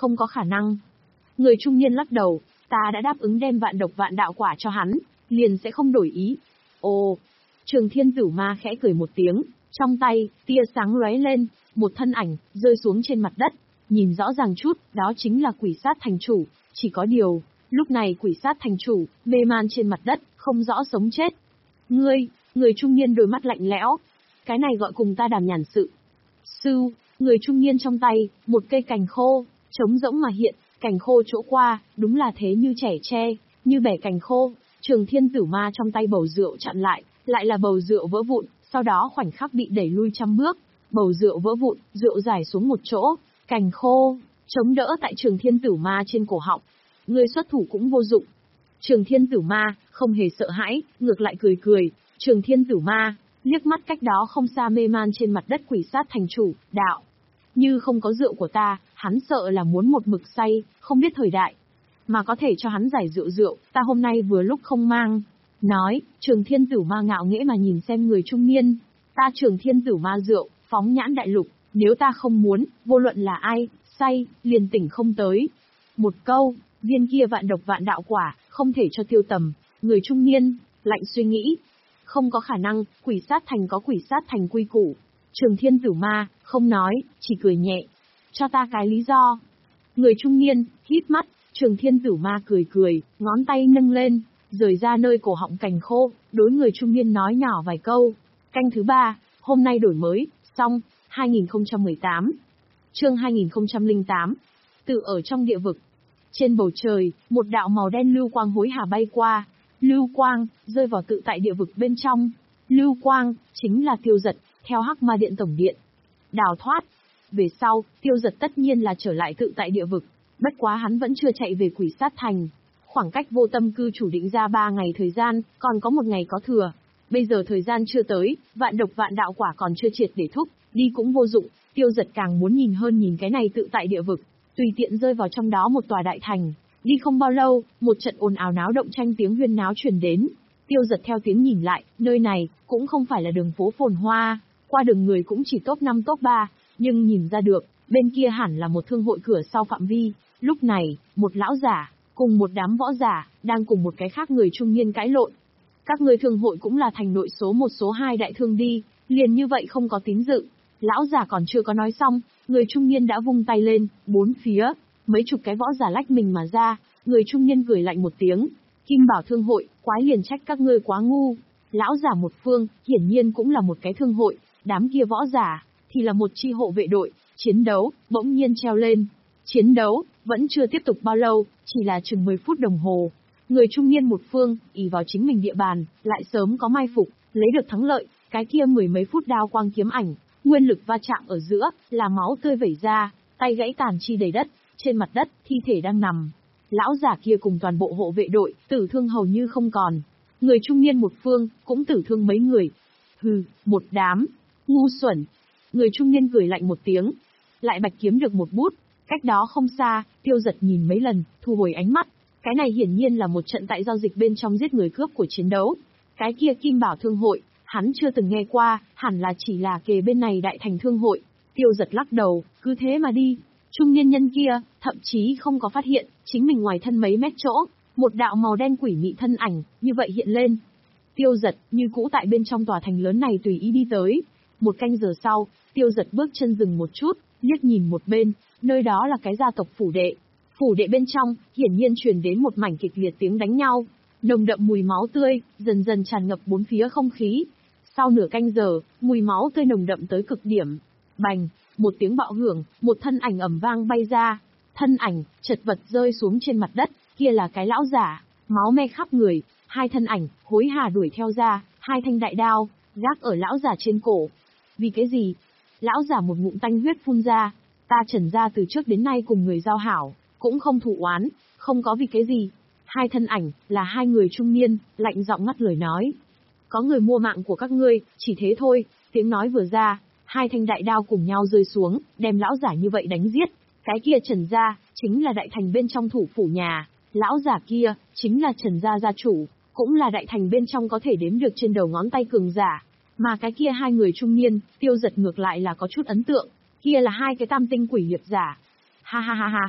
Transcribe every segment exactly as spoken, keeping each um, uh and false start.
không có khả năng. Người trung niên lắc đầu, ta đã đáp ứng đem vạn độc vạn đạo quả cho hắn, liền sẽ không đổi ý. Ồ, Trường Thiên Tử Ma khẽ cười một tiếng, trong tay, tia sáng lóe lên, một thân ảnh, rơi xuống trên mặt đất, nhìn rõ ràng chút, đó chính là quỷ sát thành chủ, chỉ có điều, lúc này quỷ sát thành chủ, mê man trên mặt đất, không rõ sống chết. Ngươi, người trung niên đôi mắt lạnh lẽo, cái này gọi cùng ta đàm nhàn sự. Sư, người trung niên trong tay, một cây cành khô, trống rỗng mà hiện, cành khô chỗ qua, đúng là thế như trẻ tre, như bẻ cành khô. Trường Thiên Tử Ma trong tay bầu rượu chặn lại, lại là bầu rượu vỡ vụn, sau đó khoảnh khắc bị đẩy lui trăm bước, bầu rượu vỡ vụn, rượu rải xuống một chỗ, cành khô, chống đỡ tại Trường Thiên Tử Ma trên cổ họng. Người xuất thủ cũng vô dụng. Trường Thiên Tử Ma không hề sợ hãi, ngược lại cười cười. Trường Thiên Tử Ma liếc mắt cách đó không xa mê man trên mặt đất quỷ sát thành chủ, đạo: như không có rượu của ta, hắn sợ là muốn một mực say, không biết thời đại. Mà có thể cho hắn giải rượu rượu, ta hôm nay vừa lúc không mang. Nói, Trường Thiên Tử Ma ngạo nghễ mà nhìn xem người trung niên. Ta Trường Thiên Tử Ma rượu, phóng nhãn đại lục, nếu ta không muốn, vô luận là ai, say, liền tỉnh không tới. Một câu, viên kia vạn độc vạn đạo quả, không thể cho tiêu tầm. Người trung niên, lạnh suy nghĩ. Không có khả năng, quỷ sát thành có quỷ sát thành quy củ. Trường Thiên Tử Ma, không nói, chỉ cười nhẹ. Cho ta cái lý do. Người trung niên, híp mắt, Trường Thiên Tử Ma cười cười, ngón tay nâng lên, rời ra nơi cổ họng cành khô, đối người trung niên nói nhỏ vài câu. Canh thứ ba, hôm nay đổi mới, xong, hai nghìn không trăm mười tám. Chương hai nghìn không trăm lẻ tám. Tự ở trong địa vực. Trên bầu trời, một đạo màu đen lưu quang hối hả bay qua. Lưu quang, rơi vào tự tại địa vực bên trong. Lưu quang, chính là Tiêu Dật, theo Hắc Ma Điện tổng điện. Đào thoát. Về sau, Tiêu Dật tất nhiên là trở lại tự tại địa vực. Bất quá hắn vẫn chưa chạy về quỷ sát thành. Khoảng cách vô tâm cư chủ định ra ba ngày thời gian, còn có một ngày có thừa. Bây giờ thời gian chưa tới, vạn độc vạn đạo quả còn chưa triệt để thúc, đi cũng vô dụng. Tiêu Dật càng muốn nhìn hơn nhìn cái này tự tại địa vực, tùy tiện rơi vào trong đó một tòa đại thành. Đi không bao lâu, một trận ồn ào náo động tranh tiếng huyên náo truyền đến. Tiêu Dật theo tiếng nhìn lại, nơi này cũng không phải là đường phố phồn hoa, qua đường người cũng chỉ top năm top ba, nhưng nhìn ra được, bên kia hẳn là một thương hội cửa sau phạm vi. Lúc này, một lão giả cùng một đám võ giả đang cùng một cái khác người trung niên cãi lộn. Các người thương hội cũng là thành nội số một số hai đại thương đi, liền như vậy không có tín dự. Lão giả còn chưa có nói xong, người trung niên đã vung tay lên, bốn phía, mấy chục cái võ giả lách mình mà ra. Người trung niên cười lạnh một tiếng, Kim Bảo thương hội, quái liền trách các ngươi quá ngu. Lão giả một phương, hiển nhiên cũng là một cái thương hội, đám kia võ giả thì là một chi hộ vệ đội. Chiến đấu bỗng nhiên treo lên. Chiến đấu vẫn chưa tiếp tục bao lâu, chỉ là chừng mười phút đồng hồ. Người trung niên một phương, ỷ vào chính mình địa bàn, lại sớm có mai phục, lấy được thắng lợi. Cái kia mười mấy phút đao quang kiếm ảnh, nguyên lực va chạm ở giữa, là máu tươi vẩy ra, tay gãy tàn chi đầy đất, trên mặt đất, thi thể đang nằm. Lão giả kia cùng toàn bộ hộ vệ đội, tử thương hầu như không còn. Người trung niên một phương, cũng tử thương mấy người. Hừ, một đám, ngu xuẩn. Người trung niên cười lạnh một tiếng, lại bạch kiếm được một bút. Cách đó không xa, Tiêu Dật nhìn mấy lần, thu hồi ánh mắt. Cái này hiển nhiên là một trận tại giao dịch bên trong giết người cướp của chiến đấu. Cái kia Kim Bảo thương hội, hắn chưa từng nghe qua, hẳn là chỉ là kề bên này đại thành thương hội. Tiêu Dật lắc đầu, cứ thế mà đi. Trung niên nhân kia, thậm chí không có phát hiện, chính mình ngoài thân mấy mét chỗ, một đạo màu đen quỷ mị thân ảnh, như vậy hiện lên. Tiêu Dật, như cũ tại bên trong tòa thành lớn này tùy ý đi tới. Một canh giờ sau, Tiêu Dật bước chân dừng một chút, liếc nhìn một bên, nơi đó là cái gia tộc phủ đệ. Phủ đệ bên trong, hiển nhiên truyền đến một mảnh kịch liệt tiếng đánh nhau. Nồng đậm mùi máu tươi, dần dần tràn ngập bốn phía không khí. Sau nửa canh giờ, mùi máu tươi nồng đậm tới cực điểm. Bành, một tiếng bạo hưởng, một thân ảnh ầm vang bay ra. Thân ảnh, chật vật rơi xuống trên mặt đất, kia là cái lão giả, máu me khắp người. Hai thân ảnh, hối hả đuổi theo ra, hai thanh đại đao, gác ở lão giả trên cổ. Vì cái gì? Lão giả một ngụm tanh huyết phun ra. Ta Trần gia từ trước đến nay cùng người giao hảo, cũng không thù oán, không có vì cái gì. Hai thân ảnh, là hai người trung niên, lạnh giọng ngắt lời nói. Có người mua mạng của các ngươi, chỉ thế thôi. Tiếng nói vừa ra, hai thanh đại đao cùng nhau rơi xuống, đem lão giả như vậy đánh giết. Cái kia Trần gia, chính là đại thành bên trong thủ phủ nhà. Lão giả kia, chính là Trần gia gia chủ, cũng là đại thành bên trong có thể đếm được trên đầu ngón tay cường giả. Mà cái kia hai người trung niên, Tiêu Dật ngược lại là có chút ấn tượng. Kia là hai cái tam tinh quỷ liệt giả. Ha ha ha ha.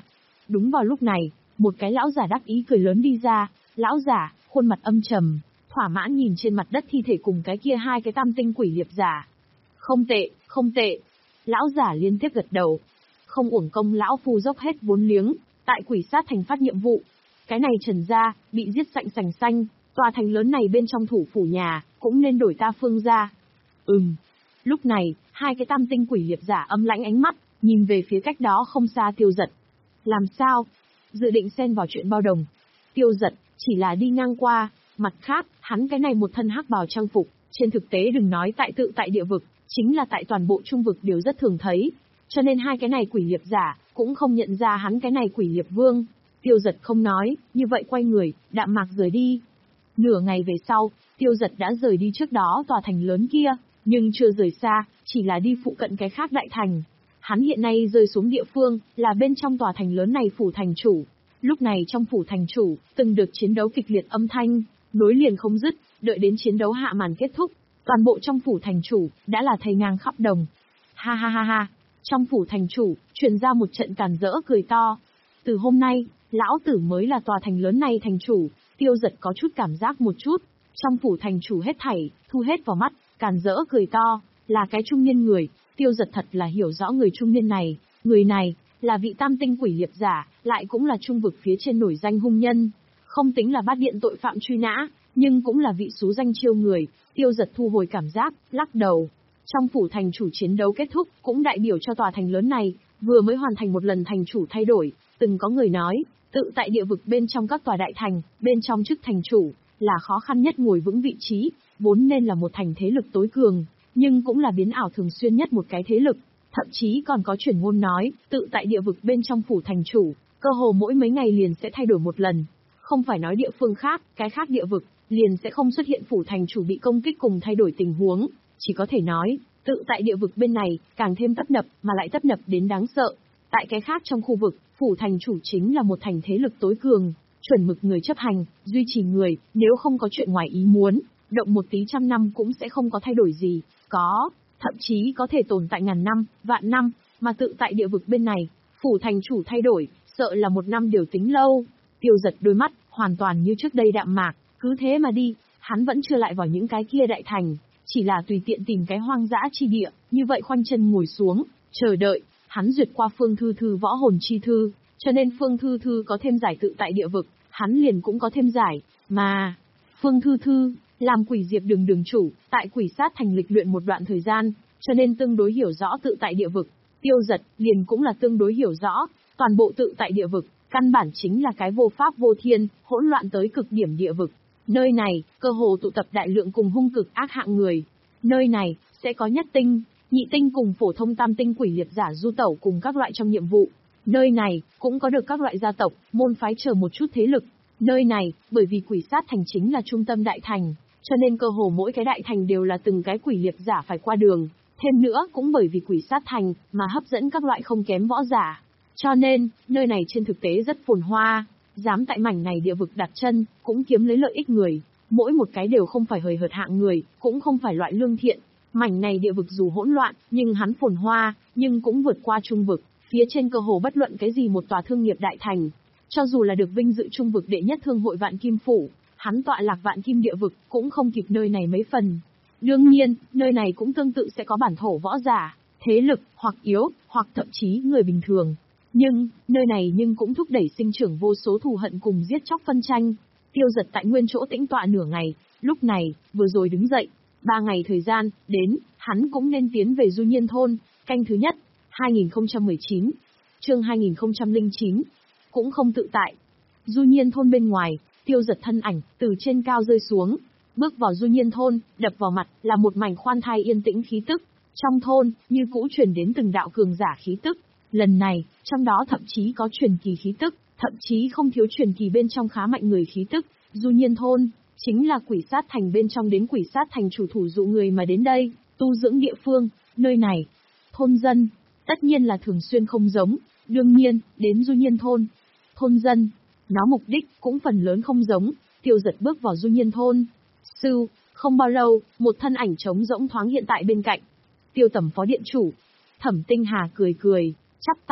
Đúng vào lúc này, một cái lão giả đắc ý cười lớn đi ra, lão giả, khuôn mặt âm trầm, thỏa mãn nhìn trên mặt đất thi thể cùng cái kia hai cái tam tinh quỷ liệp giả. Không tệ, không tệ. Lão giả liên tiếp gật đầu. Không uổng công lão phu dốc hết vốn liếng, tại quỷ sát thành phát nhiệm vụ. Cái này Trần gia, bị giết sạch sành xanh, tòa thành lớn này bên trong thủ phủ nhà, cũng nên đổi ta Phương gia. Ừm. Lúc này, hai cái tam tinh quỷ liệp giả âm lãnh ánh mắt, nhìn về phía cách đó không xa Tiêu Dật. Làm sao? Dự định xen vào chuyện bao đồng. Tiêu Dật, chỉ là đi ngang qua, mặt khác, hắn cái này một thân hắc bào trang phục, trên thực tế đừng nói tại tự tại địa vực, chính là tại toàn bộ trung vực đều rất thường thấy. Cho nên hai cái này quỷ liệp giả, cũng không nhận ra hắn cái này quỷ liệp vương. Tiêu Dật không nói, như vậy quay người, đạm mạc rời đi. Nửa ngày về sau, Tiêu Dật đã rời đi trước đó tòa thành lớn kia, nhưng chưa rời xa, chỉ là đi phụ cận cái khác đại thành. Hắn hiện nay rơi xuống địa phương, là bên trong tòa thành lớn này phủ thành chủ. Lúc này trong phủ thành chủ, từng được chiến đấu kịch liệt âm thanh, nối liền không dứt, đợi đến chiến đấu hạ màn kết thúc. Toàn bộ trong phủ thành chủ, đã là thây ngang khắp đồng. Ha ha ha ha, trong phủ thành chủ, truyền ra một trận càn rỡ cười to. Từ hôm nay, lão tử mới là tòa thành lớn này thành chủ. Tiêu Dật có chút cảm giác một chút. Trong phủ thành chủ hết thảy, thu hết vào mắt, càn rỡ cười to, là cái trung niên người. Tiêu Dật thật là hiểu rõ người trung niên này. Người này, là vị tam tinh quỷ liệp giả, lại cũng là trung vực phía trên nổi danh hung nhân. Không tính là bát điện tội phạm truy nã, nhưng cũng là vị số danh chiêu người. Tiêu Dật thu hồi cảm giác, lắc đầu. Trong phủ thành chủ chiến đấu kết thúc, cũng đại biểu cho tòa thành lớn này, vừa mới hoàn thành một lần thành chủ thay đổi. Từng có người nói, tự tại địa vực bên trong các tòa đại thành, bên trong chức thành chủ, là khó khăn nhất ngồi vững vị trí, vốn nên là một thành thế lực tối cường, nhưng cũng là biến ảo thường xuyên nhất một cái thế lực. Thậm chí còn có truyền ngôn nói, tự tại địa vực bên trong phủ thành chủ, cơ hồ mỗi mấy ngày liền sẽ thay đổi một lần. Không phải nói địa phương khác, cái khác địa vực, liền sẽ không xuất hiện phủ thành chủ bị công kích cùng thay đổi tình huống. Chỉ có thể nói, tự tại địa vực bên này, càng thêm tấp nập, mà lại tấp nập đến đáng sợ. Tại cái khác trong khu vực, phủ thành chủ chính là một thành thế lực tối cường, chuẩn mực người chấp hành, duy trì người, nếu không có chuyện ngoài ý muốn, động một tí trăm năm cũng sẽ không có thay đổi gì, có, thậm chí có thể tồn tại ngàn năm, vạn năm, mà tự tại địa vực bên này, phủ thành chủ thay đổi, sợ là một năm đều tính lâu. Tiêu Dật đôi mắt, hoàn toàn như trước đây đạm mạc, cứ thế mà đi, hắn vẫn chưa lại vào những cái kia đại thành, chỉ là tùy tiện tìm cái hoang dã chi địa, như vậy khoanh chân ngồi xuống, chờ đợi. Hắn duyệt qua Phương Thư Thư võ hồn chi thư, cho nên Phương Thư Thư có thêm giải tự tại địa vực, hắn liền cũng có thêm giải, mà Phương Thư Thư, làm quỷ diệp đường đường chủ, tại quỷ sát thành lịch luyện một đoạn thời gian, cho nên tương đối hiểu rõ tự tại địa vực. Tiêu Dật, liền cũng là tương đối hiểu rõ, toàn bộ tự tại địa vực, căn bản chính là cái vô pháp vô thiên, hỗn loạn tới cực điểm địa vực. Nơi này, cơ hồ tụ tập đại lượng cùng hung cực ác hạng người. Nơi này, sẽ có nhất tinh, nhị tinh cùng phổ thông tam tinh quỷ liệp giả du tẩu cùng các loại trong nhiệm vụ. Nơi này, cũng có được các loại gia tộc, môn phái chờ một chút thế lực. Nơi này, bởi vì quỷ sát thành chính là trung tâm đại thành, cho nên cơ hồ mỗi cái đại thành đều là từng cái quỷ liệp giả phải qua đường. Thêm nữa, cũng bởi vì quỷ sát thành, mà hấp dẫn các loại không kém võ giả. Cho nên, nơi này trên thực tế rất phồn hoa, dám tại mảnh này địa vực đặt chân, cũng kiếm lấy lợi ích người. Mỗi một cái đều không phải hời hợt hạng người, cũng không phải loại lương thiện. Mảnh này địa vực dù hỗn loạn, nhưng hắn phồn hoa, nhưng cũng vượt qua trung vực, phía trên cơ hồ bất luận cái gì một tòa thương nghiệp đại thành. Cho dù là được vinh dự trung vực đệ nhất thương hội Vạn Kim Phủ, hắn tọa lạc Vạn Kim địa vực, cũng không kịp nơi này mấy phần. Đương nhiên, nơi này cũng tương tự sẽ có bản thổ võ giả, thế lực, hoặc yếu, hoặc thậm chí người bình thường. Nhưng, nơi này nhưng cũng thúc đẩy sinh trưởng vô số thù hận cùng giết chóc phân tranh. Tiêu Dật tại nguyên chỗ tĩnh tọa nửa ngày, lúc này, vừa rồi đứng dậy. Ba ngày thời gian, đến, hắn cũng nên tiến về Du Nhiên Thôn, canh thứ nhất, hai nghìn không trăm mười chín, chương hai nghìn không trăm lẻ chín, cũng không tự tại. Du Nhiên Thôn bên ngoài, Tiêu Dật thân ảnh, từ trên cao rơi xuống, bước vào Du Nhiên Thôn, đập vào mặt, là một mảnh khoan thai yên tĩnh khí tức. Trong thôn, như cũ truyền đến từng đạo cường giả khí tức. Lần này, trong đó thậm chí có truyền kỳ khí tức, thậm chí không thiếu truyền kỳ bên trong khá mạnh người khí tức. Du Nhiên Thôn, chính là quỷ sát thành bên trong đến quỷ sát thành chủ thủ dụ người mà đến đây, tu dưỡng địa phương, nơi này. Thôn dân, tất nhiên là thường xuyên không giống, đương nhiên, đến Du Nhiên Thôn. Thôn dân, nó mục đích cũng phần lớn không giống. Tiêu Dật bước vào Du Nhiên Thôn. Sư, không bao lâu, một thân ảnh trống rỗng thoáng hiện tại bên cạnh. Tiêu Tẩm phó điện chủ. Thẩm Tinh Hà cười cười, chắp tay,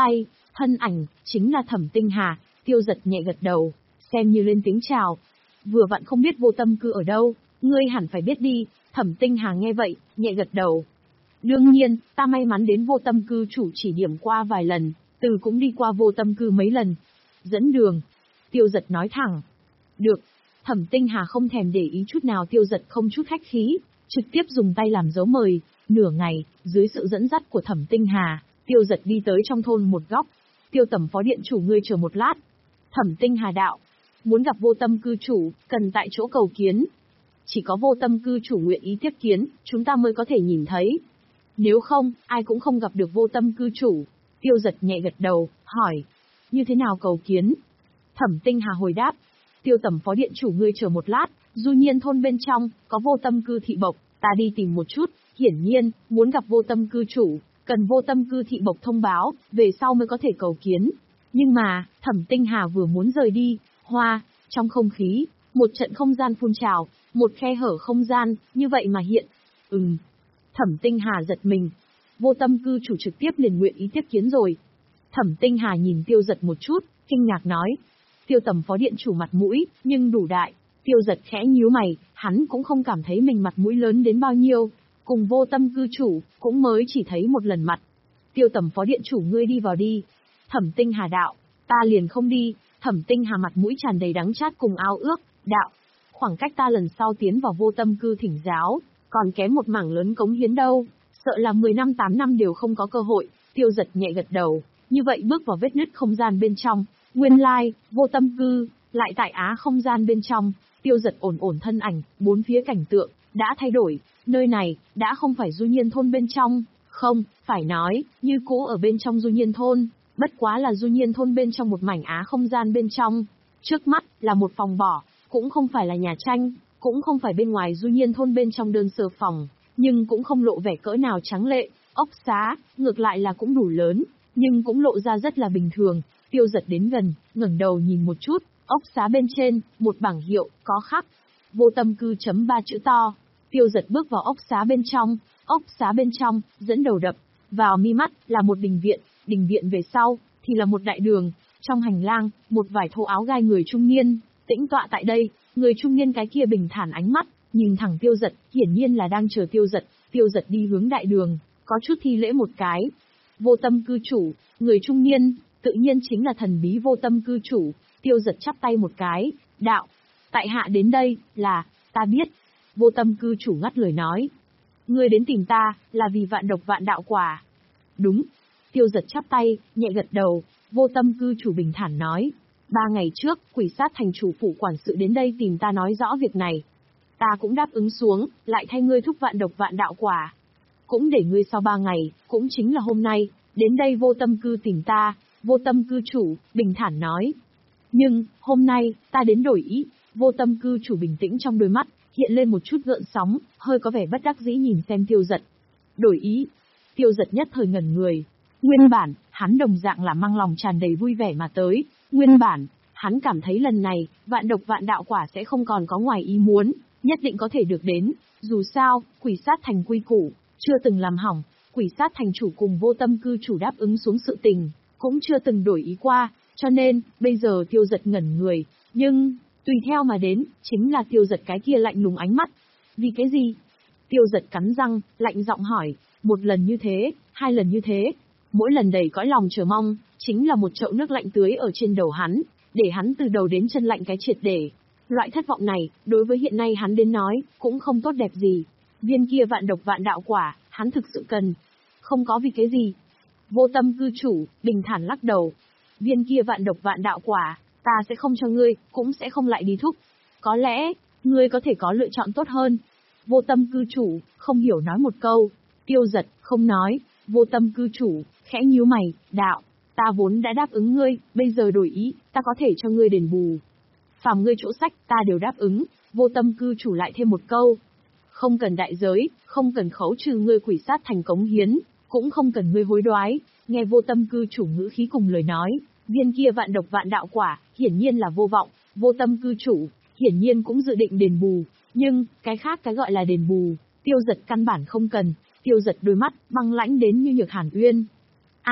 Thân ảnh, chính là Thẩm Tinh Hà, Tiêu Giật nhẹ gật đầu, xem như lên tiếng chào. Vừa vặn không biết Vô Tâm Cư ở đâu, ngươi hẳn phải biết đi, Thẩm Tinh Hà nghe vậy, nhẹ gật đầu. Đương nhiên, ta may mắn đến Vô Tâm Cư chủ chỉ điểm qua vài lần, từ cũng đi qua Vô Tâm Cư mấy lần. Dẫn đường. Tiêu Giật nói thẳng. Được. Thẩm Tinh Hà không thèm để ý chút nào Tiêu Giật không chút khách khí, trực tiếp dùng tay làm dấu mời. Nửa ngày, dưới sự dẫn dắt của Thẩm Tinh Hà, Tiêu Giật đi tới trong thôn một góc. Tiêu Tẩm phó điện chủ ngươi chờ một lát. Thẩm Tinh Hà đạo. Muốn gặp Vô Tâm Cư chủ, cần tại chỗ cầu kiến. Chỉ có Vô Tâm Cư chủ nguyện ý tiếp kiến, chúng ta mới có thể nhìn thấy. Nếu không, ai cũng không gặp được Vô Tâm Cư chủ. Tiêu Giật nhẹ gật đầu, hỏi. Như thế nào cầu kiến? Thẩm Tinh Hà hồi đáp. Tiêu Tẩm phó điện chủ ngươi chờ một lát, Du Nhiên thôn bên trong, có Vô Tâm Cư thị bộc, ta đi tìm một chút, hiển nhiên, muốn gặp Vô Tâm Cư chủ, cần Vô Tâm Cư thị bộc thông báo, về sau mới có thể cầu kiến. Nhưng mà, Thẩm Tinh Hà vừa muốn rời đi, hoa, trong không khí, một trận không gian phun trào, một khe hở không gian, như vậy mà hiện. Ừm. Thẩm Tinh Hà giật mình. Vô Tâm Cư chủ trực tiếp liền nguyện ý tiếp kiến rồi. Thẩm Tinh Hà nhìn Tiêu Giật một chút, kinh ngạc nói. Tiêu Tẩm phó điện chủ mặt mũi, nhưng đủ đại. Tiêu Giật khẽ nhíu mày, hắn cũng không cảm thấy mình mặt mũi lớn đến bao nhiêu. Cùng Vô Tâm Cư chủ, cũng mới chỉ thấy một lần mặt. Tiêu Tẩm phó điện chủ ngươi đi vào đi. Thẩm Tinh Hà đạo, ta liền không đi. Thẩm Tinh Hà mặt mũi tràn đầy đắng chát cùng ao ước, đạo. Khoảng cách ta lần sau tiến vào Vô Tâm Cư thỉnh giáo, còn kém một mảng lớn cống hiến đâu. Sợ là mười năm tám năm đều không có cơ hội. Tiêu Giật nhẹ gật đầu, như vậy bước vào vết nứt không gian bên trong. Nguyên lai, Vô Tâm Cư, lại tại Á không gian bên trong. Tiêu Giật ổn ổn thân ảnh, bốn phía cảnh tượng, đã thay đổi. Nơi này, đã không phải Du Nhiên thôn bên trong. Không, phải nói, như cũ ở bên trong Du Nhiên thôn. Bất quá là Du Nhiên thôn bên trong một mảnh Á không gian bên trong. Trước mắt, là một phòng bỏ, cũng không phải là nhà tranh, cũng không phải bên ngoài Du Nhiên thôn bên trong đơn sơ phòng, nhưng cũng không lộ vẻ cỡ nào trắng lệ, ốc xá, ngược lại là cũng đủ lớn, nhưng cũng lộ ra rất là bình thường. Tiêu Giật đến gần, ngẩng đầu nhìn một chút, ốc xá bên trên, một bảng hiệu, có khắc. Vô Tâm Cư chấm ba chữ to. Tiêu Giật bước vào ốc xá bên trong, ốc xá bên trong, dẫn đầu đập, vào mi mắt, là một đình viện, đình viện về sau, thì là một đại đường, trong hành lang, một vài thô áo gai người trung niên, tĩnh tọa tại đây, người trung niên cái kia bình thản ánh mắt, nhìn thẳng Tiêu Giật, hiển nhiên là đang chờ Tiêu Giật. Tiêu Giật đi hướng đại đường, có chút thi lễ một cái. Vô Tâm Cư chủ, người trung niên, tự nhiên chính là thần bí Vô Tâm Cư chủ. Tiêu Giật chắp tay một cái, đạo, tại hạ đến đây, là, ta biết. Vô Tâm Cư chủ ngắt lời nói. Ngươi đến tìm ta, là vì vạn độc vạn đạo quả. Đúng. Tiêu Giật chắp tay, nhẹ gật đầu. Vô Tâm Cư chủ bình thản nói. Ba ngày trước, Quỷ Sát thành chủ phủ quản sự đến đây tìm ta nói rõ việc này. Ta cũng đáp ứng xuống, lại thay ngươi thúc vạn độc vạn đạo quả. Cũng để ngươi sau ba ngày, cũng chính là hôm nay, đến đây Vô Tâm Cư tìm ta. Vô Tâm Cư chủ, bình thản nói. Nhưng, hôm nay, ta đến đổi ý. Vô Tâm Cư chủ bình tĩnh trong đôi mắt, hiện lên một chút gợn sóng, hơi có vẻ bất đắc dĩ nhìn xem Tiêu Giật. Đổi ý. Tiêu Giật nhất thời ngẩn người. Nguyên bản, hắn đồng dạng là mang lòng tràn đầy vui vẻ mà tới. Nguyên bản, hắn cảm thấy lần này, vạn độc vạn đạo quả sẽ không còn có ngoài ý muốn, nhất định có thể được đến. Dù sao, Quỷ Sát thành quy củ, chưa từng làm hỏng. Quỷ Sát thành chủ cùng Vô Tâm Cư chủ đáp ứng xuống sự tình, cũng chưa từng đổi ý qua, cho nên, bây giờ Tiêu Giật ngẩn người, nhưng, tùy theo mà đến, chính là Tiêu Giật cái kia lạnh lùng ánh mắt. Vì cái gì? Tiêu Giật cắn răng, lạnh giọng hỏi, một lần như thế, hai lần như thế, mỗi lần đầy cõi lòng chờ mong, chính là một chậu nước lạnh tưới ở trên đầu hắn, để hắn từ đầu đến chân lạnh cái triệt để. Loại thất vọng này, đối với hiện nay hắn đến nói, cũng không tốt đẹp gì. Viên kia vạn độc vạn đạo quả, hắn thực sự cần. Không có vì cái gì. Vô Tâm Cư chủ, bình thản lắc đầu. Viên kia vạn độc vạn đạo quả, ta sẽ không cho ngươi, cũng sẽ không lại đi thúc. Có lẽ, ngươi có thể có lựa chọn tốt hơn. Vô Tâm Cư chủ, không hiểu nói một câu. Tiêu Giật, không nói. Vô Tâm Cư chủ, khẽ nhíu mày, đạo. Ta vốn đã đáp ứng ngươi, bây giờ đổi ý, ta có thể cho ngươi đền bù. Phàm ngươi chỗ sách, ta đều đáp ứng. Vô Tâm Cư chủ lại thêm một câu. Không cần đại giới, không cần khấu trừ ngươi Quỷ Sát thành cống hiến, cũng không cần ngươi hối đoái. Nghe Vô Tâm Cư chủ ngữ khí cùng lời nói, viên kia vạn độc vạn đạo quả, hiển nhiên là vô vọng. Vô Tâm Cư chủ, hiển nhiên cũng dự định đền bù. Nhưng, cái khác cái gọi là đền bù, Tiêu Giật căn bản không cần. Tiêu Giật đôi mắt, băng lãnh đến như nhược hàn uyên. A,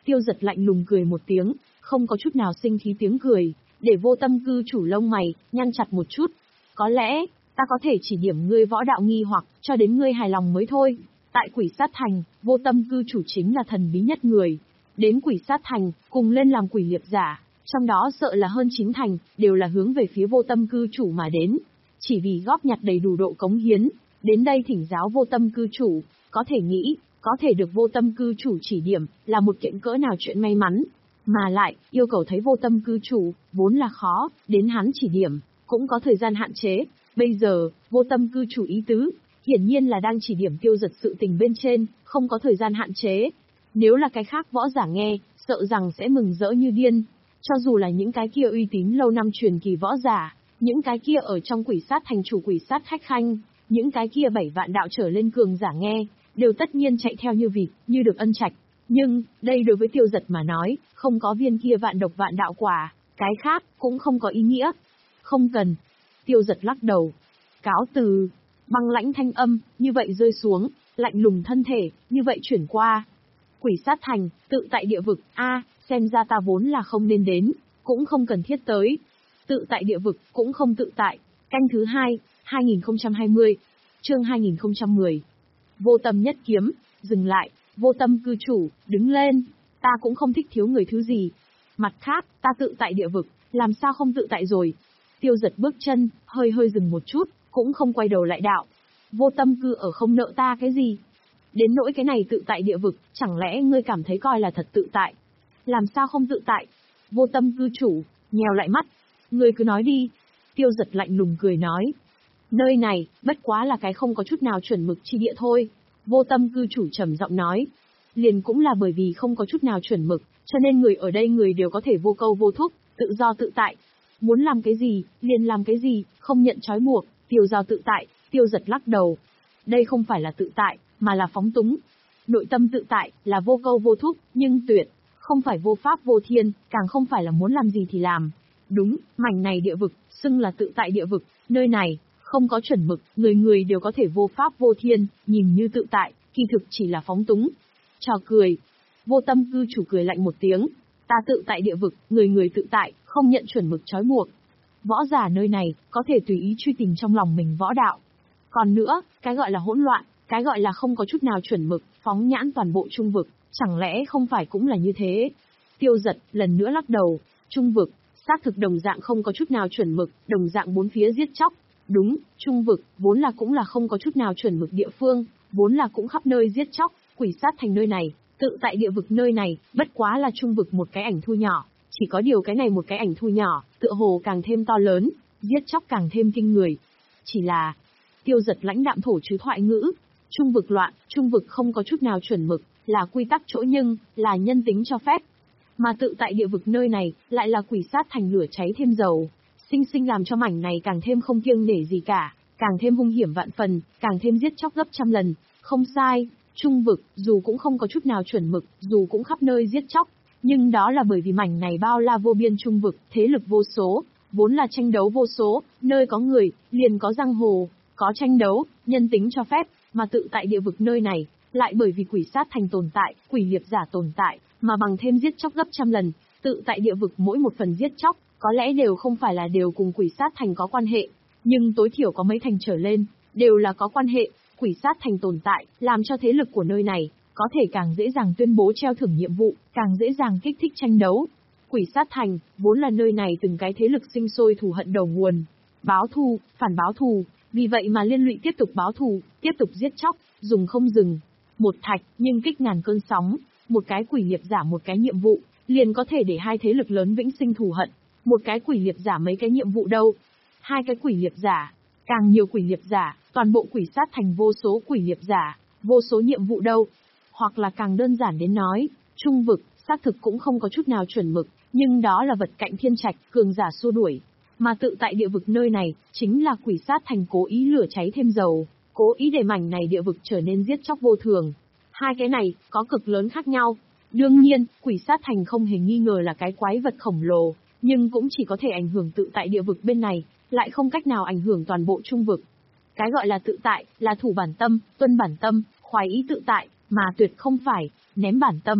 Tiêu Giật lạnh lùng cười một tiếng, không có chút nào sinh khí tiếng cười, để Vô Tâm cư chủ lông mày nhăn chặt một chút. Có lẽ, ta có thể chỉ điểm ngươi võ đạo nghi hoặc, cho đến ngươi hài lòng mới thôi. Tại Quỷ Sát Thành, Vô Tâm cư chủ chính là thần bí nhất người. Đến Quỷ Sát Thành, cùng lên làm quỷ liệp giả, trong đó sợ là hơn chín thành, đều là hướng về phía Vô Tâm cư chủ mà đến. Chỉ vì góp nhặt đầy đủ độ cống hiến, đến đây thỉnh giáo Vô Tâm cư chủ, có thể nghĩ, có thể được Vô Tâm cư chủ chỉ điểm, là một kiện cỡ nào chuyện may mắn. Mà lại, yêu cầu thấy Vô Tâm cư chủ, vốn là khó, đến hắn chỉ điểm, cũng có thời gian hạn chế. Bây giờ, Vô Tâm cư chủ ý tứ, hiển nhiên là đang chỉ điểm Tiêu Giật sự tình bên trên, không có thời gian hạn chế. Nếu là cái khác võ giả nghe, sợ rằng sẽ mừng rỡ như điên. Cho dù là những cái kia uy tín lâu năm truyền kỳ võ giả, những cái kia ở trong Quỷ Sát Thành chủ Quỷ Sát khách khanh, những cái kia bảy vạn đạo trở lên cường giả nghe, đều tất nhiên chạy theo như vịt, như được ân trạch. Nhưng, đây đối với Tiêu Giật mà nói, không có viên kia vạn độc vạn đạo quả, cái khác, cũng không có ý nghĩa. Không cần. Tiêu Giật lắc đầu. Cáo từ. Băng lãnh thanh âm, như vậy rơi xuống, lạnh lùng thân thể, như vậy chuyển qua. Quỷ Sát Thành, tự tại địa vực, a, xem ra ta vốn là không nên đến, cũng không cần thiết tới. Tự tại địa vực, cũng không tự tại. Canh thứ hai, hai nghìn không trăm hai mươi. Chương hai nghìn không trăm mười. Vô Tâm nhất kiếm, dừng lại, Vô Tâm cư chủ, đứng lên. Ta cũng không thích thiếu người thứ gì. Mặt khác, ta tự tại địa vực, làm sao không tự tại rồi. Tiêu Giật bước chân, hơi hơi dừng một chút, cũng không quay đầu lại đạo. Vô Tâm cư ở không nợ ta cái gì. Đến nỗi cái này tự tại địa vực, chẳng lẽ ngươi cảm thấy coi là thật tự tại? Làm sao không tự tại? Vô Tâm cư chủ, nhèo lại mắt. Ngươi cứ nói đi. Tiêu Giật lạnh lùng cười nói. Nơi này, bất quá là cái không có chút nào chuẩn mực chi địa thôi. Vô Tâm cư chủ trầm giọng nói. Liền cũng là bởi vì không có chút nào chuẩn mực, cho nên người ở đây người đều có thể vô câu vô thúc, tự do tự tại. Muốn làm cái gì, liền làm cái gì, không nhận trói buộc, tiêu giao tự tại. Tiêu Giật lắc đầu. Đây không phải là tự tại, mà là phóng túng. Nội tâm tự tại, là vô câu vô thúc, nhưng tuyệt, không phải vô pháp vô thiên, càng không phải là muốn làm gì thì làm. Đúng, mảnh này địa vực, xưng là tự tại địa vực, nơi này, không có chuẩn mực, người người đều có thể vô pháp vô thiên, nhìn như tự tại, kỳ thực chỉ là phóng túng. Trò cười. Vô Tâm cư chủ cười lạnh một tiếng. Ta tự tại địa vực, người người tự tại, không nhận chuẩn mực trói buộc. Võ giả nơi này, có thể tùy ý truy tìm trong lòng mình võ đạo. Còn nữa, cái gọi là hỗn loạn, cái gọi là không có chút nào chuẩn mực, phóng nhãn toàn bộ trung vực, chẳng lẽ không phải cũng là như thế? Tiêu Giật, lần nữa lắc đầu, trung vực, xác thực đồng dạng không có chút nào chuẩn mực, đồng dạng bốn phía giết chóc. Đúng, trung vực, vốn là cũng là không có chút nào chuẩn mực địa phương, vốn là cũng khắp nơi giết chóc, Quỷ Sát Thành nơi này, tự tại địa vực nơi này, bất quá là trung vực một cái ảnh thu nhỏ, chỉ có điều cái này một cái ảnh thu nhỏ, tựa hồ càng thêm to lớn, giết chóc càng thêm kinh người. Chỉ là, Tiêu Giật lãnh đạm thổ chứ thoại ngữ, trung vực loạn, trung vực không có chút nào chuẩn mực, là quy tắc chỗ nhưng, là nhân tính cho phép. Mà tự tại địa vực nơi này, lại là Quỷ Sát Thành lửa cháy thêm dầu, sinh sinh làm cho mảnh này càng thêm không kiêng nể gì cả, càng thêm hung hiểm vạn phần, càng thêm giết chóc gấp trăm lần. Không sai, trung vực, dù cũng không có chút nào chuẩn mực, dù cũng khắp nơi giết chóc, nhưng đó là bởi vì mảnh này bao la vô biên trung vực, thế lực vô số, vốn là tranh đấu vô số, nơi có người, liền có giang hồ, có tranh đấu, nhân tính cho phép, mà tự tại địa vực nơi này, lại bởi vì Quỷ Sát Thành tồn tại, quỷ liệp giả tồn tại, mà bằng thêm giết chóc gấp trăm lần. Tự tại địa vực mỗi một phần giết chóc, có lẽ đều không phải là đều cùng Quỷ Sát Thành có quan hệ, nhưng tối thiểu có mấy thành trở lên, đều là có quan hệ. Quỷ Sát Thành tồn tại, làm cho thế lực của nơi này, có thể càng dễ dàng tuyên bố treo thưởng nhiệm vụ, càng dễ dàng kích thích tranh đấu. Quỷ Sát Thành, vốn là nơi này từng cái thế lực sinh sôi thù hận đầu nguồn. Báo thù, phản báo thù, vì vậy mà liên lụy tiếp tục báo thù, tiếp tục giết chóc, dùng không dừng. Một thạch, nhưng kích ngàn cơn sóng, một cái quỷ liệp giả một cái nhiệm vụ, liền có thể để hai thế lực lớn vĩnh sinh thù hận. Một cái quỷ liệp giả mấy cái nhiệm vụ đâu? Hai cái quỷ liệp giả, càng nhiều quỷ liệp giả, toàn bộ Quỷ Sát Thành vô số quỷ liệp giả, vô số nhiệm vụ đâu? Hoặc là càng đơn giản đến nói, trung vực, xác thực cũng không có chút nào chuẩn mực, nhưng đó là vật cạnh thiên trạch, cường giả xua đuổi. Mà tự tại địa vực nơi này, chính là Quỷ Sát Thành cố ý lửa cháy thêm dầu, cố ý để mảnh này địa vực trở nên giết chóc vô thường. Hai cái này, có cực lớn khác nhau. Đương nhiên, Quỷ Sát Thành không hề nghi ngờ là cái quái vật khổng lồ, nhưng cũng chỉ có thể ảnh hưởng tự tại địa vực bên này, lại không cách nào ảnh hưởng toàn bộ trung vực. Cái gọi là tự tại, là thủ bản tâm, tuân bản tâm, khoái ý tự tại, mà tuyệt không phải, ném bản tâm,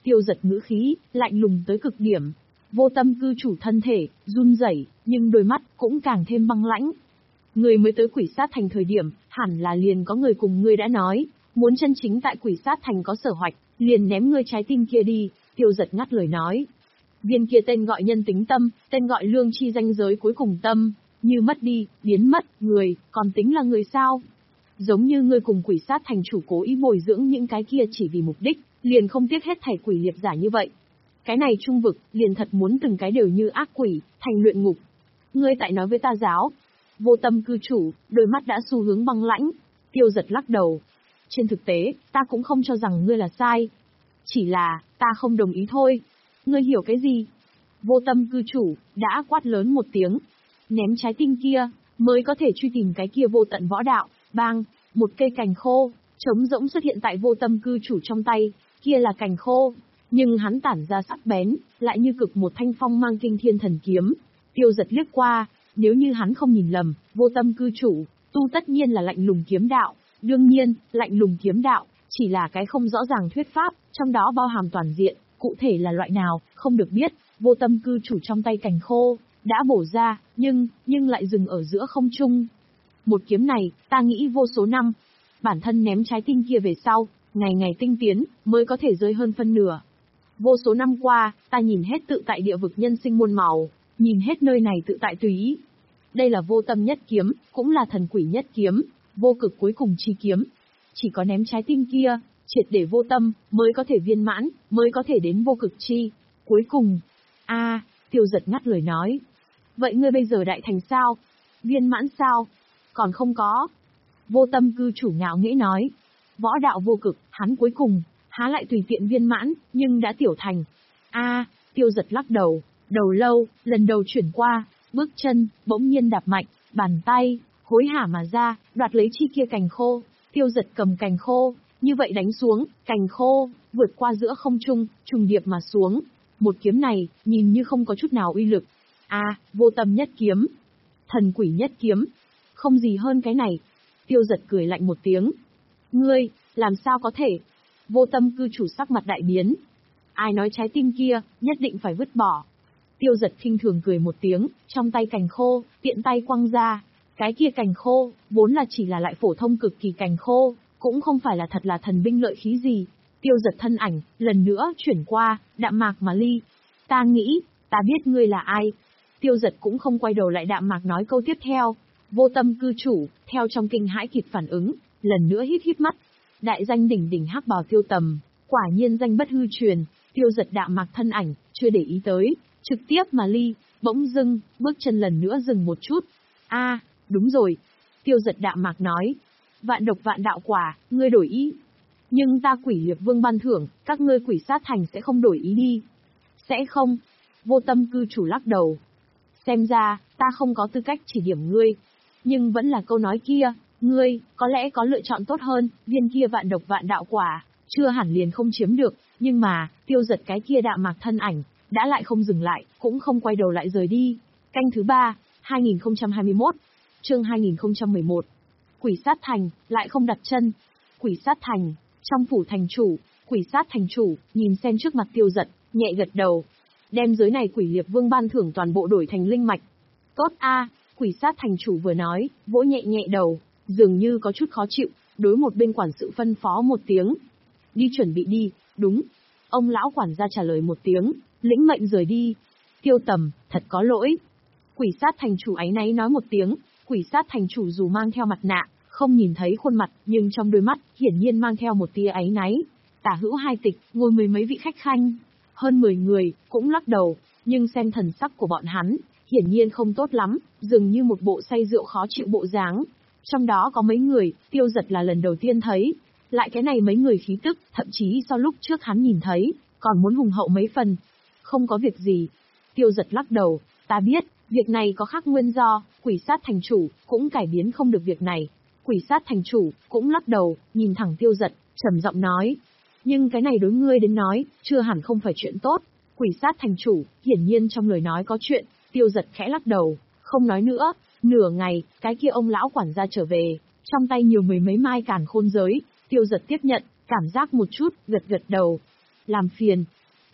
Tiêu Giật ngữ khí, lạnh lùng tới cực điểm. Vô Tâm cư chủ thân thể, run rẩy, nhưng đôi mắt, cũng càng thêm băng lãnh. Người mới tới Quỷ Sát Thành thời điểm, hẳn là liền có người cùng ngươi đã nói, muốn chân chính tại Quỷ Sát Thành có sở hoạch, liền ném ngươi trái tim kia đi. Tiêu Giật ngắt lời nói. Viên kia tên gọi nhân tính tâm, tên gọi lương chi danh giới cuối cùng tâm, như mất đi, biến mất, người, còn tính là người sao? Giống như ngươi cùng Quỷ Sát Thành chủ cố ý bồi dưỡng những cái kia chỉ vì mục đích, liền không tiếc hết thảy quỷ liệt giả như vậy. Cái này trung vực, liền thật muốn từng cái đều như ác quỷ, thành luyện ngục. Ngươi tại nói với ta giáo. Vô Tâm cư chủ, đôi mắt đã xu hướng băng lãnh. Tiêu Giật lắc đầu. Trên thực tế, ta cũng không cho rằng ngươi là sai. Chỉ là, ta không đồng ý thôi. Ngươi hiểu cái gì? Vô Tâm cư chủ, đã quát lớn một tiếng. Ném trái tim kia, mới có thể truy tìm cái kia vô tận võ đạo. Bang, một cây cành khô, trống rỗng xuất hiện tại Vô Tâm cư chủ trong tay. Kia là cành khô, nhưng hắn tản ra sắc bén, lại như cực một thanh phong mang kinh thiên thần kiếm. Tiêu Giật liếc qua, nếu như hắn không nhìn lầm, Vô Tâm cư chủ, tu tất nhiên là lạnh lùng kiếm đạo. Đương nhiên, lạnh lùng kiếm đạo, chỉ là cái không rõ ràng thuyết pháp, trong đó bao hàm toàn diện, cụ thể là loại nào, không được biết. Vô Tâm cư chủ trong tay cành khô, đã bổ ra, nhưng, nhưng lại dừng ở giữa không trung. Một kiếm này, ta nghĩ vô số năm. Bản thân ném trái tim kia về sau, ngày ngày tinh tiến, mới có thể rơi hơn phân nửa. Vô số năm qua, ta nhìn hết tự tại địa vực nhân sinh muôn màu, nhìn hết nơi này tự tại tùy ý. Đây là vô tâm nhất kiếm, cũng là thần quỷ nhất kiếm, vô cực cuối cùng chi kiếm. Chỉ có ném trái tim kia, triệt để vô tâm, mới có thể viên mãn, mới có thể đến vô cực chi. Cuối cùng, a Tiêu Giật ngắt lời nói. Vậy ngươi bây giờ đại thành sao? Viên mãn sao? Còn không có. Vô Tâm cư chủ ngạo nghễ nói. Võ đạo vô cực, hắn cuối cùng, há lại tùy tiện viên mãn, nhưng đã tiểu thành. a Tiêu Giật lắc đầu, đầu lâu, lần đầu chuyển qua, bước chân, bỗng nhiên đạp mạnh, bàn tay, hối hả mà ra, đoạt lấy chi kia cành khô. Tiêu Giật cầm cành khô, như vậy đánh xuống, cành khô, vượt qua giữa không trung, trùng điệp mà xuống. Một kiếm này, nhìn như không có chút nào uy lực. a Vô Tâm nhất kiếm. Thần quỷ nhất kiếm. Không gì hơn cái này. Tiêu Giật cười lạnh một tiếng. Ngươi, làm sao có thể? Vô Tâm cư chủ sắc mặt đại biến. Ai nói trái tim kia, nhất định phải vứt bỏ. Tiêu Giật khinh thường cười một tiếng, trong tay cành khô, tiện tay quăng ra. Cái kia cành khô, vốn là chỉ là lại phổ thông cực kỳ cành khô, cũng không phải là thật là thần binh lợi khí gì. Tiêu Giật thân ảnh, lần nữa chuyển qua, đạm mạc mà ly. Ta nghĩ, ta biết ngươi là ai. Tiêu Giật cũng không quay đầu lại đạm mạc nói câu tiếp theo. Vô Tâm cư chủ, theo trong kinh hãi kịp phản ứng, lần nữa híp híp mắt. Đại danh đỉnh đỉnh hắc bào Tiêu Tầm, quả nhiên danh bất hư truyền. Tiêu Giật đạm mạc thân ảnh, chưa để ý tới, trực tiếp mà ly, bỗng dưng, bước chân lần nữa dừng một chút. A, đúng rồi. Tiêu Giật đạm mạc nói. Vạn độc vạn đạo quả, ngươi đổi ý. Nhưng ta Quỷ Liệt Vương ban thưởng, các ngươi Quỷ Sát Thành sẽ không đổi ý đi. Sẽ không. Vô Tâm cư chủ lắc đầu. Xem ra, ta không có tư cách chỉ điểm ngươi. Nhưng vẫn là câu nói kia, ngươi, có lẽ có lựa chọn tốt hơn, viên kia vạn độc vạn đạo quả, chưa hẳn liền không chiếm được, nhưng mà, Tiêu Giật cái kia đạm mạc thân ảnh, đã lại không dừng lại, cũng không quay đầu lại rời đi. Canh thứ ba, hai nghìn không trăm hai mươi mốt, chương hai nghìn không trăm mười một. Quỷ Sát Thành, lại không đặt chân. Quỷ Sát Thành, trong phủ thành chủ, Quỷ Sát Thành chủ, nhìn xem trước mặt Tiêu Giật, nhẹ gật đầu. Đem giới này Quỷ Liệt Vương ban thưởng toàn bộ đổi thành linh mạch. Tốt a, Quỷ Sát Thành chủ vừa nói, vỗ nhẹ nhẹ đầu, dường như có chút khó chịu, đối một bên quản sự phân phó một tiếng. Đi chuẩn bị đi, đúng. Ông lão quản gia trả lời một tiếng, lĩnh mệnh rời đi. Tiêu Tầm, thật có lỗi. Quỷ Sát Thành chủ áy náy nói một tiếng. Quỷ Sát Thành chủ dù mang theo mặt nạ, không nhìn thấy khuôn mặt, nhưng trong đôi mắt, hiển nhiên mang theo một tia áy náy. Tả hữu hai tịch, ngồi mười mấy vị khách khanh. Hơn mười người, cũng lắc đầu, nhưng xem thần sắc của bọn hắn, hiển nhiên không tốt lắm, dường như một bộ say rượu khó chịu bộ dáng. Trong đó có mấy người, Tiêu Giật là lần đầu tiên thấy. Lại cái này mấy người khí tức, thậm chí so lúc trước hắn nhìn thấy, còn muốn hùng hậu mấy phần. Không có việc gì. Tiêu Giật lắc đầu, ta biết, việc này có khác nguyên do, Quỷ Sát Thành chủ, cũng cải biến không được việc này. Quỷ Sát Thành chủ, cũng lắc đầu, nhìn thẳng Tiêu Giật, trầm giọng nói. Nhưng cái này đối ngươi đến nói, chưa hẳn không phải chuyện tốt. Quỷ Sát Thành chủ, hiển nhiên trong lời nói có chuyện. Tiêu Giật khẽ lắc đầu, không nói nữa. Nửa ngày, cái kia ông lão quản gia trở về, trong tay nhiều mười mấy mai càn khôn giới. Tiêu Giật tiếp nhận, cảm giác một chút, gật gật đầu. Làm phiền.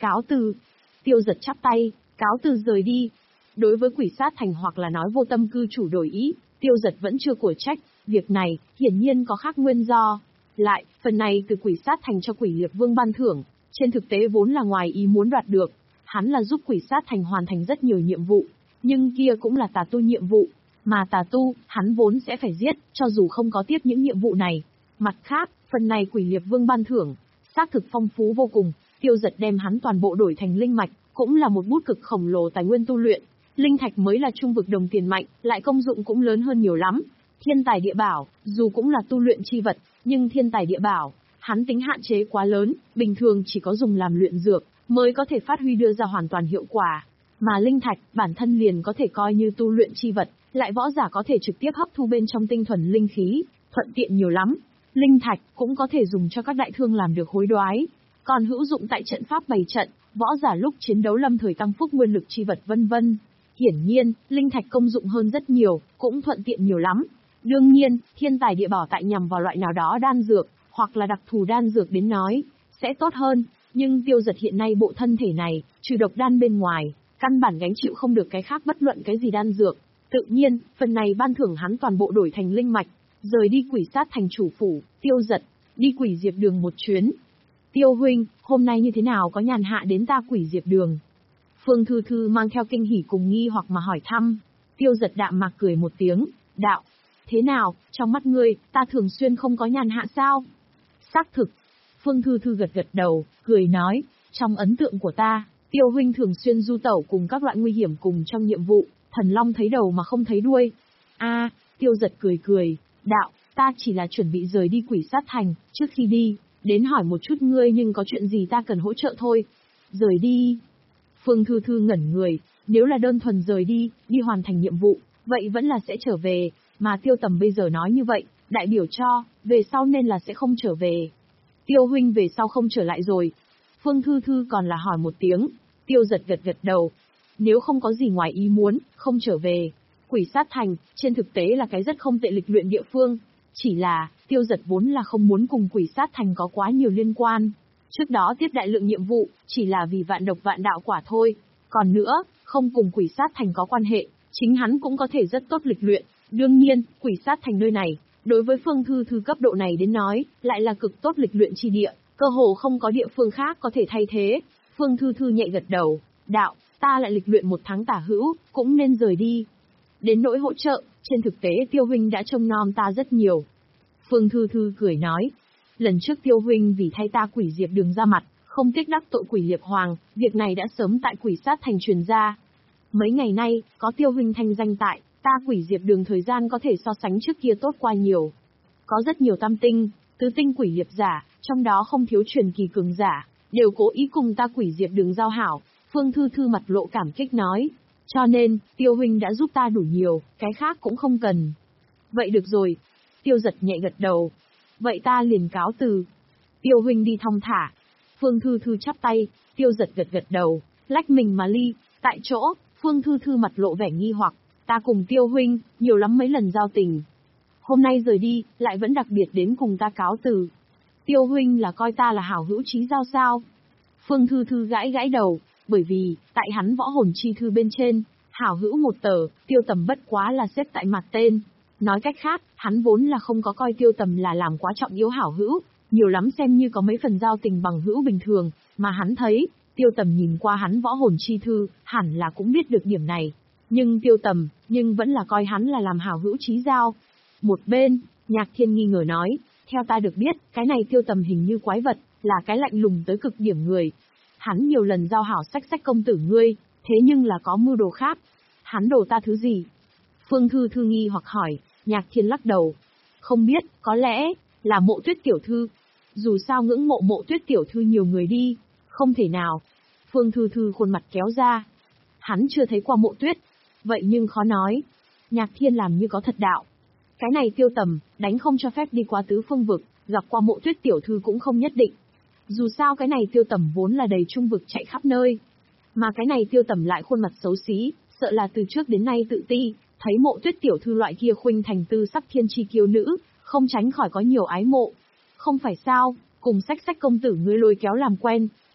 Cáo từ. Tiêu Giật chắp tay, cáo từ rời đi. Đối với Quỷ Sát Thành hoặc là nói Vô Tâm cư chủ đổi ý, Tiêu Giật vẫn chưa của trách, việc này, hiển nhiên có khác nguyên do. Lại, phần này từ Quỷ Sát Thành cho Quỷ Liệt Vương ban thưởng, trên thực tế vốn là ngoài ý muốn đoạt được. Hắn là giúp Quỷ Sát Thành hoàn thành rất nhiều nhiệm vụ, nhưng kia cũng là tà tu nhiệm vụ, mà tà tu, hắn vốn sẽ phải giết, cho dù không có tiếp những nhiệm vụ này. Mặt khác, phần này Quỷ Liệt Vương ban thưởng, xác thực phong phú vô cùng, Tiêu Giật đem hắn toàn bộ đổi thành linh mạch, cũng là một bút cực khổng lồ tài nguyên tu luyện. Linh thạch mới là trung vực đồng tiền mạnh, lại công dụng cũng lớn hơn nhiều lắm. Thiên tài địa bảo, dù cũng là tu luyện chi vật, nhưng thiên tài địa bảo, hắn tính hạn chế quá lớn, bình thường chỉ có dùng làm luyện dược, mới có thể phát huy đưa ra hoàn toàn hiệu quả. Mà linh thạch, bản thân liền có thể coi như tu luyện chi vật, lại võ giả có thể trực tiếp hấp thu bên trong tinh thuần linh khí, thuận tiện nhiều lắm. Linh thạch cũng có thể dùng cho các đại thương làm được hối đoái, còn hữu dụng tại trận pháp bày trận, võ giả lúc chiến đấu lâm thời tăng phúc nguyên lực chi vật vân vân. Hiển nhiên, linh thạch công dụng hơn rất nhiều, cũng thuận tiện nhiều lắm. Đương nhiên, thiên tài địa bảo tại nhằm vào loại nào đó đan dược, hoặc là đặc thù đan dược đến nói, sẽ tốt hơn, nhưng Tiêu Giật hiện nay bộ thân thể này, trừ độc đan bên ngoài, căn bản gánh chịu không được cái khác bất luận cái gì đan dược. Tự nhiên, phần này ban thưởng hắn toàn bộ đổi thành linh mạch, rời đi Quỷ Sát Thành chủ phủ. Tiêu Giật, đi Quỷ Diệp Đường một chuyến. Tiêu huynh, hôm nay như thế nào có nhàn hạ đến ta Quỷ Diệp Đường? Phương Thư Thư mang theo kinh hỉ cùng nghi hoặc mà hỏi thăm. Tiêu Giật đạm mạc cười một tiếng, đạo, thế nào, trong mắt ngươi, ta thường xuyên không có nhàn hạ sao? Xác thực. Phương Thư Thư gật gật đầu, cười nói, trong ấn tượng của ta, Tiêu huynh thường xuyên du tẩu cùng các loại nguy hiểm cùng trong nhiệm vụ, thần long thấy đầu mà không thấy đuôi. A, Tiêu Giật cười cười, đạo, ta chỉ là chuẩn bị rời đi Quỷ Sát Thành, trước khi đi, đến hỏi một chút ngươi nhưng có chuyện gì ta cần hỗ trợ thôi. Rời đi. Phương Thư Thư ngẩn người, nếu là đơn thuần rời đi, đi hoàn thành nhiệm vụ, vậy vẫn là sẽ trở về, mà Tiêu Tầm bây giờ nói như vậy, đại biểu cho, về sau nên là sẽ không trở về. Tiêu huynh về sau không trở lại rồi. Phương Thư Thư còn là hỏi một tiếng, Tiêu Giật gật gật đầu. Nếu không có gì ngoài ý muốn, không trở về. Quỷ Sát Thành, trên thực tế là cái rất không tệ lịch luyện địa phương. Chỉ là, Tiêu Giật vốn là không muốn cùng Quỷ Sát Thành có quá nhiều liên quan. Trước đó tiếp đại lượng nhiệm vụ, chỉ là vì vạn độc vạn đạo quả thôi. Còn nữa, không cùng Quỷ Sát Thành có quan hệ, chính hắn cũng có thể rất tốt lịch luyện. Đương nhiên, Quỷ Sát Thành nơi này, đối với Phương Thư Thư cấp độ này đến nói, lại là cực tốt lịch luyện chi địa, cơ hồ không có địa phương khác có thể thay thế. Phương Thư Thư nhẹ gật đầu, đạo, ta lại lịch luyện một tháng tả hữu, cũng nên rời đi. Đến nỗi hỗ trợ, trên thực tế Tiêu huynh đã trông nom ta rất nhiều. Phương Thư Thư cười nói, lần trước Tiêu huynh vì thay ta Quỷ Diệp Đường ra mặt, không tiếc đắc tội Quỷ Liệt Hoàng, việc này đã sớm tại Quỷ Sát Thành truyền ra. Mấy ngày nay, có Tiêu huynh thanh danh tại, ta Quỷ Diệp Đường thời gian có thể so sánh trước kia tốt qua nhiều. Có rất nhiều tam tinh, tứ tinh quỷ liệp giả, trong đó không thiếu truyền kỳ cường giả, đều cố ý cùng ta Quỷ Diệp Đường giao hảo. Phương Thư Thư mặt lộ cảm kích nói, cho nên, Tiêu huynh đã giúp ta đủ nhiều, cái khác cũng không cần. Vậy được rồi. Tiêu Giật nhẹ gật đầu. Vậy ta liền cáo từ. Tiêu huynh đi thong thả. Phương Thư Thư chắp tay, Tiêu Giật gật gật đầu, lách mình mà ly. Tại chỗ, Phương Thư Thư mặt lộ vẻ nghi hoặc, ta cùng Tiêu huynh, nhiều lắm mấy lần giao tình. Hôm nay rời đi, lại vẫn đặc biệt đến cùng ta cáo từ. Tiêu huynh là coi ta là hảo hữu chí giao sao? Phương Thư Thư gãi gãi đầu, bởi vì, tại hắn võ hồn chi thư bên trên, hảo hữu một tờ, Tiêu Tầm bất quá là xếp tại mặt tên. Nói cách khác, hắn vốn là không có coi Tiêu Tầm là làm quá trọng yếu hảo hữu, nhiều lắm xem như có mấy phần giao tình bằng hữu bình thường, mà hắn thấy, Tiêu Tầm nhìn qua hắn võ hồn chi thư, hẳn là cũng biết được điểm này. Nhưng Tiêu Tầm, nhưng vẫn là coi hắn là làm hảo hữu chí giao. Một bên, Nhạc Thiên nghi ngờ nói, theo ta được biết, cái này Tiêu Tầm hình như quái vật, là cái lạnh lùng tới cực điểm người. Hắn nhiều lần giao hảo sách sách công tử ngươi, thế nhưng là có mưu đồ khác. Hắn đổ ta thứ gì? Phương Thư Thư nghi hoặc hỏi, Nhạc Thiên lắc đầu. Không biết, có lẽ, là Mộ Tuyết tiểu thư. Dù sao ngưỡng mộ Mộ Tuyết tiểu thư nhiều người đi, không thể nào. Phương Thư Thư khuôn mặt kéo ra. Hắn chưa thấy qua Mộ Tuyết. Vậy nhưng khó nói. Nhạc Thiên làm như có thật đạo. Cái này Tiêu Tầm, đánh không cho phép đi qua tứ phương vực, gặp qua Mộ Tuyết tiểu thư cũng không nhất định. Dù sao cái này Tiêu Tầm vốn là đầy trung vực chạy khắp nơi. Mà cái này Tiêu Tầm lại khuôn mặt xấu xí, sợ là từ trước đến nay tự ti, thấy Mộ Tuyết tiểu thư loại kia khuynh thành tư sắc thiên chi kiêu nữ, không tránh khỏi có nhiều ái mộ. Không phải sao, cùng sách sách công tử ngươi lôi kéo làm quen,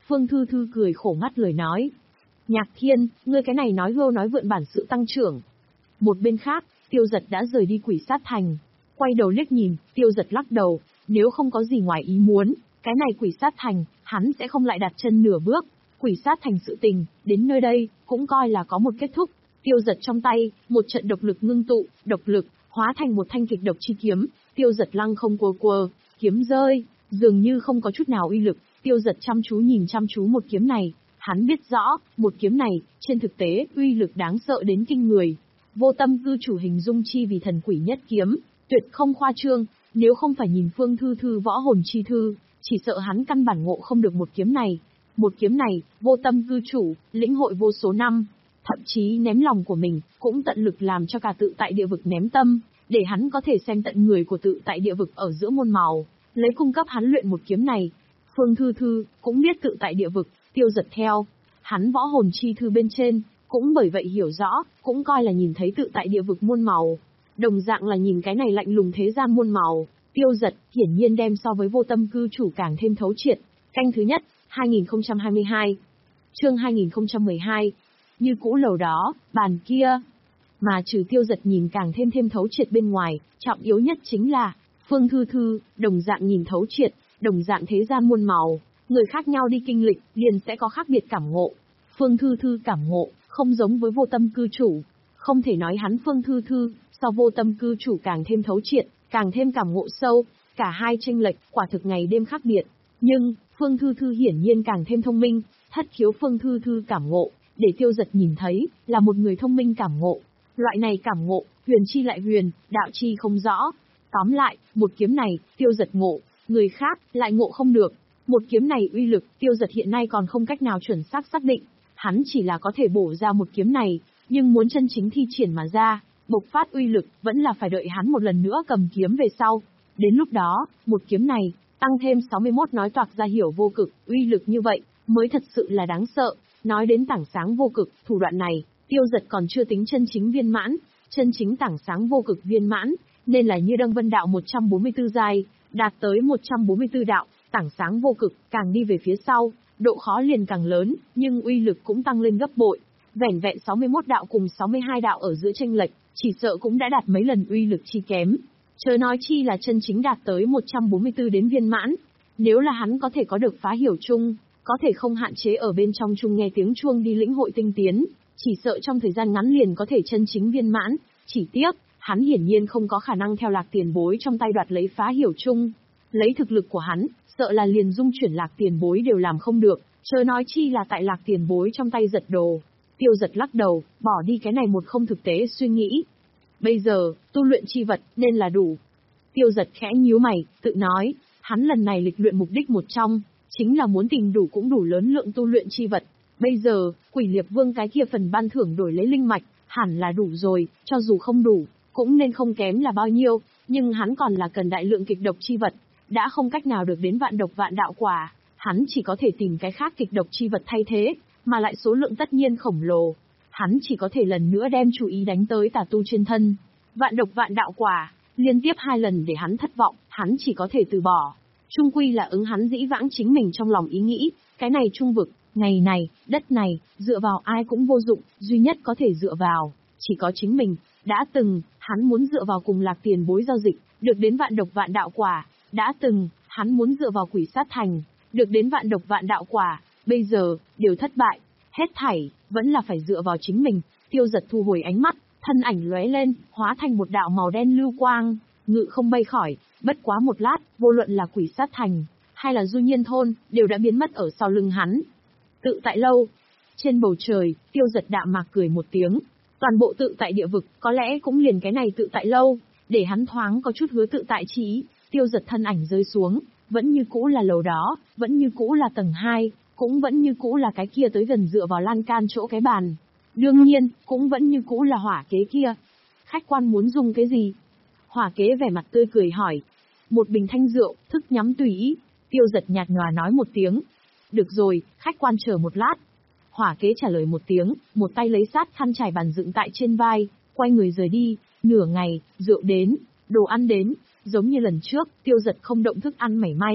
Phương Thư Thư cười khổ ngắt lời nói. Nhạc Thiên, ngươi cái này nói hưu nói vượn bản sự tăng trưởng. Một bên khác, Tiêu Giật đã rời đi Quỷ Sát Thành. Quay đầu liếc nhìn, Tiêu Giật lắc đầu, nếu không có gì ngoài ý muốn, cái này Quỷ Sát Thành, hắn sẽ không lại đặt chân nửa bước. Quỷ Sát Thành sự tình, đến nơi đây, cũng coi là có một kết thúc. Tiêu Giật trong tay, một trận độc lực ngưng tụ, độc lực, hóa thành một thanh kịch độc chi kiếm. Tiêu Giật lăng không quơ quơ, kiếm rơi, dường như không có chút nào uy lực. Tiêu Giật chăm chú nhìn chăm chú một kiếm này, hắn biết rõ, một kiếm này, trên thực tế, uy lực đáng sợ đến kinh người. Vô Tâm Cư chủ hình dung chi vì thần quỷ nhất kiếm, tuyệt không khoa trương, nếu không phải nhìn Phương Thư Thư võ hồn chi thư, chỉ sợ hắn căn bản ngộ không được một kiếm này. Một kiếm này, Vô Tâm Cư chủ, lĩnh hội vô số năm, thậm chí ném lòng của mình, cũng tận lực làm cho cả tự tại địa vực ném tâm, để hắn có thể xem tận người của tự tại địa vực ở giữa môn màu, lấy cung cấp hắn luyện một kiếm này. Phương Thư Thư cũng biết tự tại địa vực, Tiêu Giật theo hắn võ hồn chi thư bên trên, cũng bởi vậy hiểu rõ, cũng coi là nhìn thấy tự tại địa vực muôn màu. Đồng dạng là nhìn cái này lạnh lùng thế gian muôn màu, Tiêu Giật hiển nhiên đem so với Vô Tâm Cư chủ càng thêm thấu triệt. Canh thứ nhất, hai nghìn không trăm hai mươi hai. Chương hai nghìn không trăm mười hai. Như cũ lầu đó, bàn kia. Mà trừ Tiêu Giật nhìn càng thêm thêm thấu triệt bên ngoài, trọng yếu nhất chính là Phương Thư Thư, đồng dạng nhìn thấu triệt, đồng dạng thế gian muôn màu, người khác nhau đi kinh lịch, liền sẽ có khác biệt cảm ngộ. Phương Thư Thư cảm ngộ, không giống với Vô Tâm Cư chủ. Không thể nói hắn Phương Thư Thư, so Vô Tâm Cư chủ càng thêm thấu triệt, càng thêm cảm ngộ sâu, cả hai chênh lệch, quả thực ngày đêm khác biệt. Nhưng, Phương Thư Thư hiển nhiên càng thêm thông minh, thất khiếu Phương Thư Thư cảm ngộ, để Tiêu Giật nhìn thấy, là một người thông minh cảm ngộ. Loại này cảm ngộ, huyền chi lại huyền, đạo chi không rõ. Tóm lại, một kiếm này, Tiêu Giật ngộ, người khác, lại ngộ không được. Một kiếm này uy lực, Tiêu Giật hiện nay còn không cách nào chuẩn xác xác định. Hắn chỉ là có thể bổ ra một kiếm này, nhưng muốn chân chính thi triển mà ra, bộc phát uy lực, vẫn là phải đợi hắn một lần nữa cầm kiếm về sau. Đến lúc đó, một kiếm này, tăng thêm sáu mươi mốt nói toạc ra hiểu vô cực, uy lực như vậy, mới thật sự là đáng sợ. Nói đến tảng sáng vô cực, thủ đoạn này, Tiêu Giật còn chưa tính chân chính viên mãn, chân chính tảng sáng vô cực viên mãn, nên là như Đăng Vân đạo một trăm bốn mươi tư giai, đạt tới một trăm bốn mươi tư đạo, tảng sáng vô cực, càng đi về phía sau, độ khó liền càng lớn, nhưng uy lực cũng tăng lên gấp bội. Vẻn vẹn sáu mươi mốt đạo cùng sáu mươi hai đạo ở giữa chênh lệch, chỉ sợ cũng đã đạt mấy lần uy lực chi kém. Chớ nói chi là chân chính đạt tới một trăm bốn mươi tư đến viên mãn. Nếu là hắn có thể có được phá hiểu chung, có thể không hạn chế ở bên trong chung nghe tiếng chuông đi lĩnh hội tinh tiến, chỉ sợ trong thời gian ngắn liền có thể chân chính viên mãn. Chỉ tiếc, hắn hiển nhiên không có khả năng theo Lạc Tiền Bối trong tay đoạt lấy phá hiểu chung. Lấy thực lực của hắn, sợ là liền dung chuyển Lạc Tiền Bối đều làm không được, chớ nói chi là tại Lạc Tiền Bối trong tay giật đồ. Tiêu Giật lắc đầu, bỏ đi cái này một không thực tế suy nghĩ. Bây giờ, tu luyện chi vật, nên là đủ. Tiêu Giật khẽ nhíu mày, tự nói, hắn lần này lịch luyện mục đích một trong, chính là muốn tìm đủ cũng đủ lớn lượng tu luyện chi vật. Bây giờ, Quỷ Liệp Vương cái kia phần ban thưởng đổi lấy linh mạch, hẳn là đủ rồi, cho dù không đủ, cũng nên không kém là bao nhiêu, nhưng hắn còn là cần đại lượng kịch độc chi vật, đã không cách nào được đến vạn độc vạn đạo quả, hắn chỉ có thể tìm cái khác kịch độc chi vật thay thế, mà lại số lượng tất nhiên khổng lồ. Hắn chỉ có thể lần nữa đem chú ý đánh tới tà tu trên thân. Vạn độc vạn đạo quả, liên tiếp hai lần để hắn thất vọng, hắn chỉ có thể từ bỏ. Trung quy là ứng hắn dĩ vãng chính mình trong lòng ý nghĩ, cái này trung vực, ngày này, đất này, dựa vào ai cũng vô dụng, duy nhất có thể dựa vào, chỉ có chính mình. Đã từng, hắn muốn dựa vào cùng Lạc Tiền Bối giao dịch, được đến vạn độc vạn đạo quả. Đã từng, hắn muốn dựa vào Quỷ Sát Thành, được đến vạn độc vạn đạo quả. Bây giờ, đều thất bại. Hết thảy, vẫn là phải dựa vào chính mình. Tiêu Giật thu hồi ánh mắt, thân ảnh lóe lên, hóa thành một đạo màu đen lưu quang, ngự không bay khỏi. Bất quá một lát, vô luận là Quỷ Sát Thành, hay là Du Nhiên Thôn, đều đã biến mất ở sau lưng hắn. Tự tại lâu. Trên bầu trời, Tiêu Giật đạm mạc cười một tiếng. Toàn bộ tự tại địa vực, có lẽ cũng liền cái này tự tại lâu, để hắn thoáng có chút hứa tự tại trí. Tiêu Giật thân ảnh rơi xuống, vẫn như cũ là lầu đó, vẫn như cũ là tầng hai, cũng vẫn như cũ là cái kia tới gần dựa vào lan can chỗ cái bàn. Đương nhiên, cũng vẫn như cũ là hỏa kế kia. Khách quan muốn dùng cái gì? Hỏa kế vẻ mặt tươi cười hỏi. Một bình thanh rượu, thức nhắm tùy ý. Tiêu Giật nhạt nhòa nói một tiếng. Được rồi, khách quan chờ một lát. Hỏa kế trả lời một tiếng, một tay lấy sát khăn trải bàn dựng tại trên vai, quay người rời đi. Nửa ngày, rượu đến, đồ ăn đến, giống như lần trước, Tiêu Giật không động thức ăn mảy may,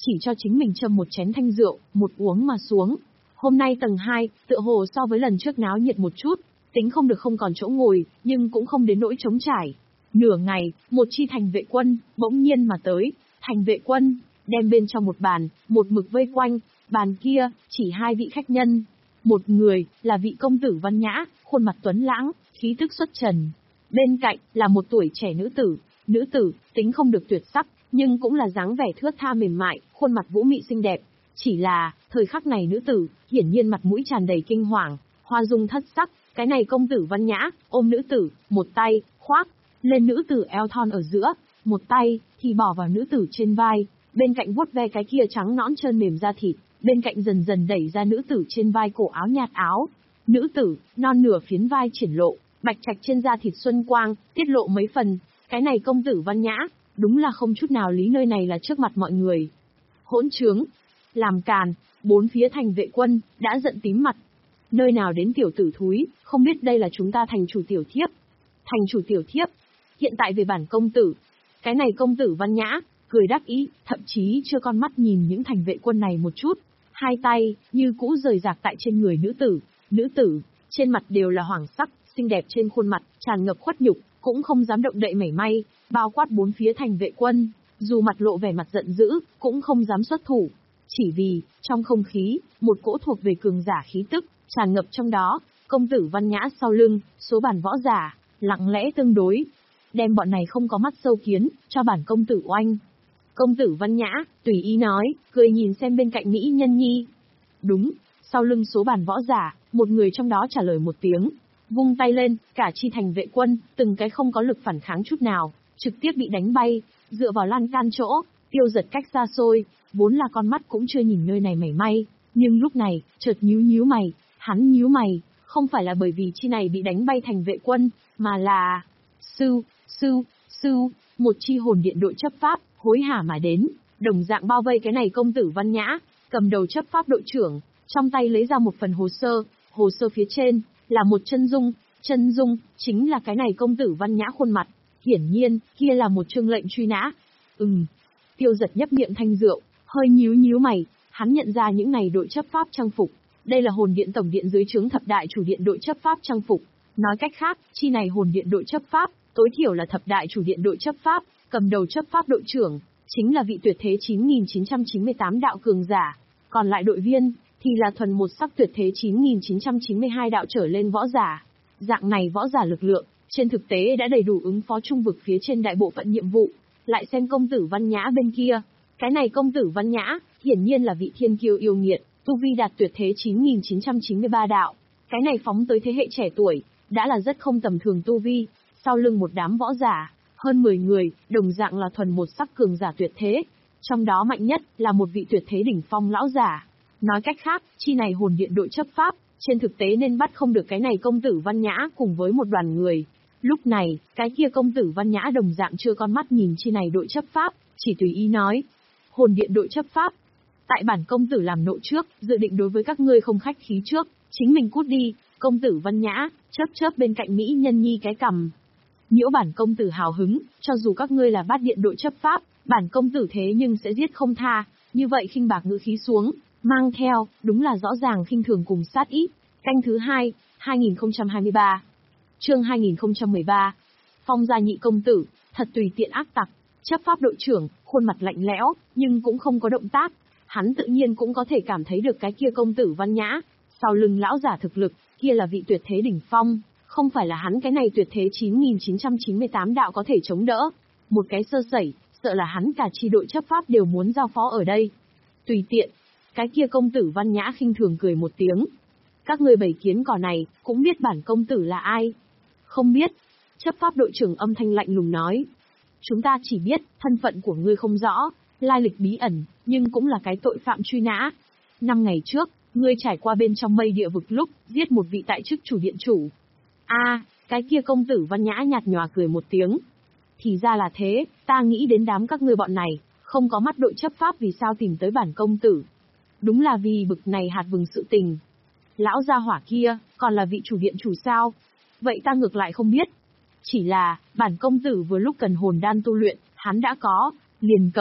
chỉ cho chính mình châm một chén thanh rượu, một uống mà xuống. Hôm nay tầng hai, tựa hồ so với lần trước náo nhiệt một chút, tính không được không còn chỗ ngồi, nhưng cũng không đến nỗi trống trải. Nửa ngày, một chi thành vệ quân, bỗng nhiên mà tới, thành vệ quân, đem bên trong một bàn, một mực vây quanh, bàn kia, chỉ hai vị khách nhân. Một người, là vị công tử văn nhã, khuôn mặt tuấn lãng, khí tức xuất trần. Bên cạnh, là một tuổi trẻ nữ tử, nữ tử, tính không được tuyệt sắc, nhưng cũng là dáng vẻ thướt tha mềm mại, khuôn mặt vũ mị xinh đẹp. Chỉ là, thời khắc này nữ tử, hiển nhiên mặt mũi tràn đầy kinh hoàng, hoa dung thất sắc, cái này công tử văn nhã, ôm nữ tử, một tay, khoác lên nữ tử eo thon ở giữa, một tay, thì bỏ vào nữ tử trên vai, bên cạnh vuốt ve cái kia trắng nõn trơn mềm da thịt, bên cạnh dần dần đẩy ra nữ tử trên vai cổ áo nhạt áo. Nữ tử, non nửa phiến vai triển lộ, bạch trạch trên da thịt xuân quang, tiết lộ mấy phần, cái này công tử văn nhã, đúng là không chút nào lý nơi này là trước mặt mọi người. Hỗn trướng, làm càn, bốn phía thành vệ quân, đã giận tím mặt. Nơi nào đến tiểu tử thúi, không biết đây là chúng ta thành chủ tiểu thiếp. Thành chủ tiểu thiếp, hiện tại về bản công tử. Cái này công tử văn nhã, cười đắc ý, thậm chí chưa con mắt nhìn những thành vệ quân này một chút. Hai tay, như cũ rời rạc tại trên người nữ tử. Nữ tử, trên mặt đều là hoàng sắc, xinh đẹp trên khuôn mặt, tràn ngập khuất nhục, cũng không dám động đậy mảy may, bao quát bốn phía thành vệ quân. Dù mặt lộ vẻ mặt giận dữ, cũng không dám xuất thủ. Chỉ vì, trong không khí, một cỗ thuộc về cường giả khí tức, tràn ngập trong đó, công tử văn nhã sau lưng, số bản võ giả, lặng lẽ tương đối. Đem bọn này không có mắt sâu kiến, cho bản công tử oanh. Công tử văn nhã, tùy ý nói, cười nhìn xem bên cạnh Mỹ nhân nhi. Đúng, sau lưng số bản võ giả, một người trong đó trả lời một tiếng. Vung tay lên, cả chi thành vệ quân, từng cái không có lực phản kháng chút nào, trực tiếp bị đánh bay, dựa vào lan can chỗ, tiêu giật cách xa xôi, vốn là con mắt cũng chưa nhìn nơi này mảy may, nhưng lúc này, chợt nhíu nhíu mày, hắn nhíu mày, không phải là bởi vì chi này bị đánh bay thành vệ quân, mà là... Sư, sư, sư, một chi hồn điện đội chấp pháp, hối hả mà đến, đồng dạng bao vây cái này công tử văn nhã, cầm đầu chấp pháp đội trưởng, trong tay lấy ra một phần hồ sơ, hồ sơ phía trên, là một chân dung, chân dung, chính là cái này công tử văn nhã khuôn mặt, hiển nhiên, kia là một chương lệnh truy nã. Ừm, tiêu giật nhấp miệng thanh rượu, hơi nhíu nhíu mày, hắn nhận ra những này đội chấp pháp trang phục, đây là hồn điện tổng điện dưới trướng thập đại chủ điện đội chấp pháp trang phục, nói cách khác, chi này hồn điện đội chấp pháp, tối thiểu là thập đại chủ điện đội chấp pháp, cầm đầu chấp pháp đội trưởng, chính là vị tuyệt thế chín nghìn chín trăm chín mươi tám đạo cường giả, còn lại đội viên, thì là thuần một sắc tuyệt thế chín nghìn chín trăm chín mươi hai đạo trở lên võ giả. Dạng này võ giả lực lượng, trên thực tế đã đầy đủ ứng phó trung vực phía trên đại bộ phận nhiệm vụ. Lại xem công tử văn nhã bên kia, cái này công tử văn nhã, hiển nhiên là vị thiên kiêu yêu nghiệt, tu vi đạt tuyệt thế chín nghìn chín trăm chín mươi ba đạo. Cái này phóng tới thế hệ trẻ tuổi, đã là rất không tầm thường tu vi, sau lưng một đám võ giả, hơn mười người, đồng dạng là thuần một sắc cường giả tuyệt thế. Trong đó mạnh nhất là một vị tuyệt thế đỉnh phong lão giả. Nói cách khác, chi này hồn điện đội chấp pháp, trên thực tế nên bắt không được cái này công tử văn nhã cùng với một đoàn người. Lúc này, cái kia công tử văn nhã đồng dạng chưa con mắt nhìn chi này đội chấp pháp, chỉ tùy ý nói. Hồn điện đội chấp pháp. Tại bản công tử làm nộ trước, dự định đối với các ngươi không khách khí trước, chính mình cút đi, công tử văn nhã, chớp chớp bên cạnh Mỹ nhân nhi cái cằm. Nhiễu bản công tử hào hứng, cho dù các ngươi là bát điện đội chấp pháp, bản công tử thế nhưng sẽ giết không tha, như vậy khinh bạc ngữ khí xuống, mang theo, đúng là rõ ràng khinh thường cùng sát ý. Canh thứ hai, hai nghìn không trăm hai mươi ba. Chương hai nghìn không trăm mười ba. Phong gia nhị công tử, thật tùy tiện ác tặc, chấp pháp đội trưởng, khuôn mặt lạnh lẽo, nhưng cũng không có động tác. Hắn tự nhiên cũng có thể cảm thấy được cái kia công tử văn nhã, sau lưng lão giả thực lực, kia là vị tuyệt thế đỉnh phong, không phải là hắn cái này tuyệt thế chín nghìn chín trăm chín mươi tám đạo có thể chống đỡ. Một cái sơ sẩy, sợ là hắn cả chi đội chấp pháp đều muốn giao phó ở đây. Tùy tiện, cái kia công tử văn nhã khinh thường cười một tiếng. Các người bầy kiến cỏ này, cũng biết bản công tử là ai? Không biết. Chấp pháp đội trưởng âm thanh lạnh lùng nói. Chúng ta chỉ biết, thân phận của ngươi không rõ, lai lịch bí ẩn, nhưng cũng là cái tội phạm truy nã. Năm ngày trước, ngươi trải qua bên trong mây địa vực lúc, giết một vị tại chức chủ điện chủ. A, à, cái kia công tử văn nhã nhạt nhòa cười một tiếng. Thì ra là thế, ta nghĩ đến đám các ngươi bọn này, không có mắt đội chấp pháp vì sao tìm tới bản công tử. Đúng là vì bực này hạt vừng sự tình. Lão gia hỏa kia, còn là vị chủ điện chủ sao? Vậy ta ngược lại không biết. Chỉ là, bản công tử vừa lúc cần hồn đan tu luyện, hắn đã có, liền cầm,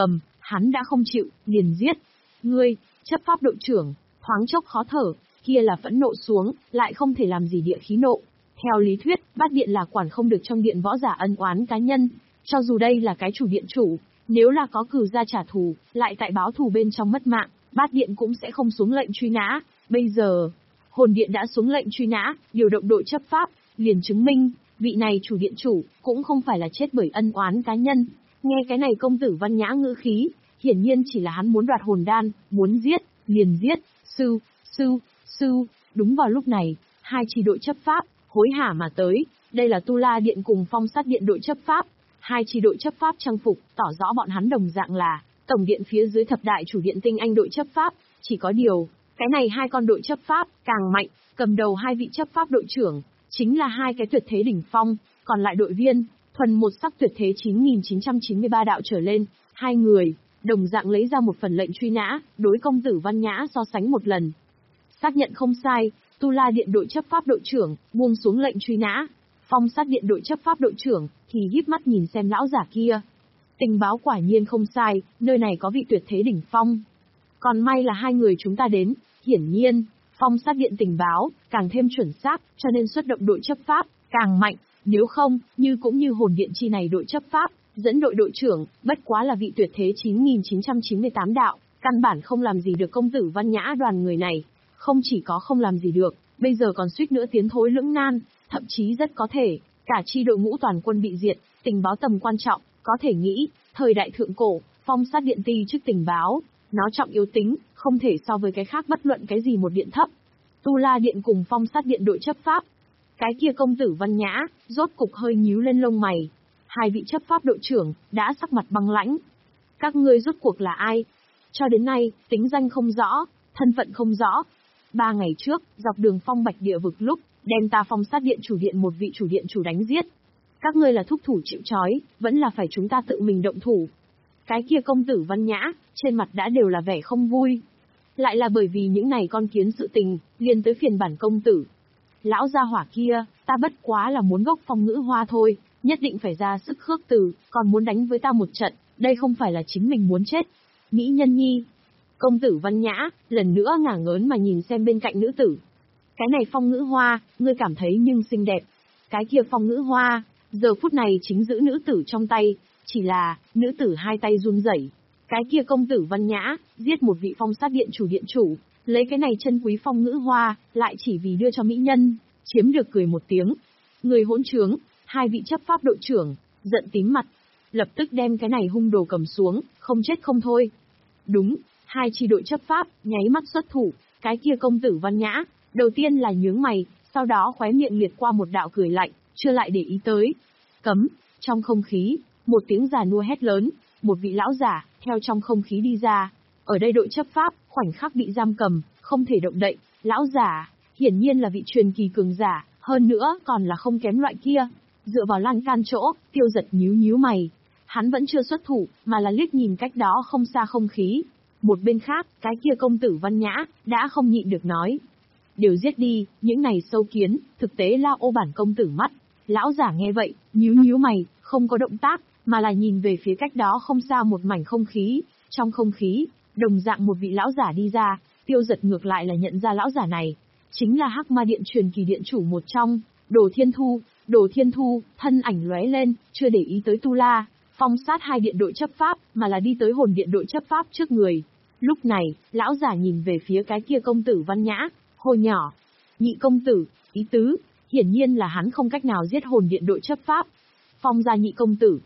Hắn đã không chịu, liền giết. Ngươi, chấp pháp đội trưởng, thoáng chốc khó thở, kia là phẫn nộ xuống, lại không thể làm gì địa khí nộ. Theo lý thuyết, bát điện là quản không được trong điện võ giả ân oán cá nhân. Cho dù đây là cái chủ điện chủ, nếu là có cừu ra trả thù, lại tại báo thù bên trong mất mạng, bát điện cũng sẽ không xuống lệnh truy nã. Bây giờ, hồn điện đã xuống lệnh truy nã, điều động đội chấp pháp, liền chứng minh, vị này chủ điện chủ, cũng không phải là chết bởi ân oán cá nhân. Nghe cái này công tử Văn Nhã ngữ khí, hiển nhiên chỉ là hắn muốn đoạt hồn đan, muốn giết, liền giết, sư, sư, sư. Đúng vào lúc này, hai chi đội chấp pháp, hối hả mà tới, đây là Tu La Điện cùng Phong Sát Điện đội chấp pháp. Hai chi đội chấp pháp trang phục, tỏ rõ bọn hắn đồng dạng là tổng điện phía dưới thập đại chủ điện tinh anh đội chấp pháp, chỉ có điều, cái này hai con đội chấp pháp càng mạnh, cầm đầu hai vị chấp pháp đội trưởng, chính là hai cái tuyệt thế đỉnh phong, còn lại đội viên, thuần một sắc tuyệt thế chín nghìn chín trăm chín mươi ba đạo trở lên, hai người, đồng dạng lấy ra một phần lệnh truy nã, đối công tử Văn Nhã so sánh một lần. Xác nhận không sai, Tu La Điện đội chấp pháp đội trưởng, buông xuống lệnh truy nã. Phong Sát Điện đội chấp pháp đội trưởng, thì híp mắt nhìn xem lão giả kia. Tình báo quả nhiên không sai, nơi này có vị tuyệt thế đỉnh phong. Còn may là hai người chúng ta đến, hiển nhiên, Phong Sát Điện tình báo, càng thêm chuẩn xác, cho nên xuất động đội chấp pháp, càng mạnh. Nếu không, như cũng như hồn điện chi này đội chấp pháp, dẫn đội đội trưởng, bất quá là vị tuyệt thế chín nghìn chín trăm chín mươi tám đạo, căn bản không làm gì được công tử Văn Nhã đoàn người này. Không chỉ có không làm gì được, bây giờ còn suýt nữa tiến thối lưỡng nan, thậm chí rất có thể, cả chi đội ngũ toàn quân bị diệt, tình báo tầm quan trọng, có thể nghĩ, thời đại thượng cổ, Phong Sát Điện ti chức tình báo, nó trọng yếu tính, không thể so với cái khác bất luận cái gì một điện thấp. Tu La Điện cùng Phong Sát Điện đội chấp pháp. Cái kia công tử Văn Nhã, rốt cục hơi nhíu lên lông mày. Hai vị chấp pháp đội trưởng, đã sắc mặt băng lãnh. Các ngươi rốt cuộc là ai? Cho đến nay, tính danh không rõ, thân phận không rõ. Ba ngày trước, dọc đường Phong Bạch Địa vực lúc, đem ta Phong Sát Điện chủ điện một vị chủ điện chủ đánh giết. Các ngươi là thúc thủ chịu trói, vẫn là phải chúng ta tự mình động thủ. Cái kia công tử Văn Nhã, trên mặt đã đều là vẻ không vui. Lại là bởi vì những này con kiến sự tình, liền tới phiền bản công tử. Lão gia hỏa kia, ta bất quá là muốn gốc phong ngữ hoa thôi, nhất định phải ra sức khước từ, còn muốn đánh với ta một trận, đây không phải là chính mình muốn chết. Mỹ nhân nhi. Công tử Văn Nhã, lần nữa ngả ngớn mà nhìn xem bên cạnh nữ tử. Cái này phong ngữ hoa, ngươi cảm thấy nhưng xinh đẹp. Cái kia phong ngữ hoa, giờ phút này chính giữ nữ tử trong tay, chỉ là, nữ tử hai tay run rẩy. Cái kia công tử Văn Nhã, giết một vị Phong Sát Điện chủ điện chủ, lấy cái này chân quý phong ngữ hoa, lại chỉ vì đưa cho mỹ nhân, chiếm được cười một tiếng. Người hỗn trướng, hai vị chấp pháp đội trưởng, giận tím mặt, lập tức đem cái này hung đồ cầm xuống, không chết không thôi. Đúng, hai chi đội chấp pháp, nháy mắt xuất thủ, cái kia công tử Văn Nhã, đầu tiên là nhướng mày, sau đó khóe miệng liệt qua một đạo cười lạnh, chưa lại để ý tới. Cấm, trong không khí, một tiếng già nua hét lớn, một vị lão giả, theo trong không khí đi ra. Ở đây đội chấp pháp, khoảnh khắc bị giam cầm, không thể động đậy, lão giả, hiển nhiên là vị truyền kỳ cường giả, hơn nữa còn là không kém loại kia. Dựa vào lan can chỗ, Tiêu Giật nhíu nhíu mày. Hắn vẫn chưa xuất thủ, mà là liếc nhìn cách đó không xa không khí. Một bên khác, cái kia công tử Văn Nhã, đã không nhịn được nói. Đều giết đi, những này sâu kiến, thực tế lao ô bản công tử mắt. Lão giả nghe vậy, nhíu nhíu mày, không có động tác, mà là nhìn về phía cách đó không xa một mảnh không khí. Trong không khí, đồng dạng một vị lão giả đi ra, Tiêu Giật ngược lại là nhận ra lão giả này. Chính là Hắc Ma Điện truyền kỳ điện chủ một trong, Đồ Thiên Thu. Đồ Thiên Thu, thân ảnh lóe lên, chưa để ý tới Tu La, Phong Sát hai điện đội chấp pháp, mà là đi tới hồn điện đội chấp pháp trước người. Lúc này, lão giả nhìn về phía cái kia công tử Văn Nhã, hô nhỏ. Nhị công tử, ý tứ, hiển nhiên là hắn không cách nào giết hồn điện đội chấp pháp. Phong gia nhị công tử.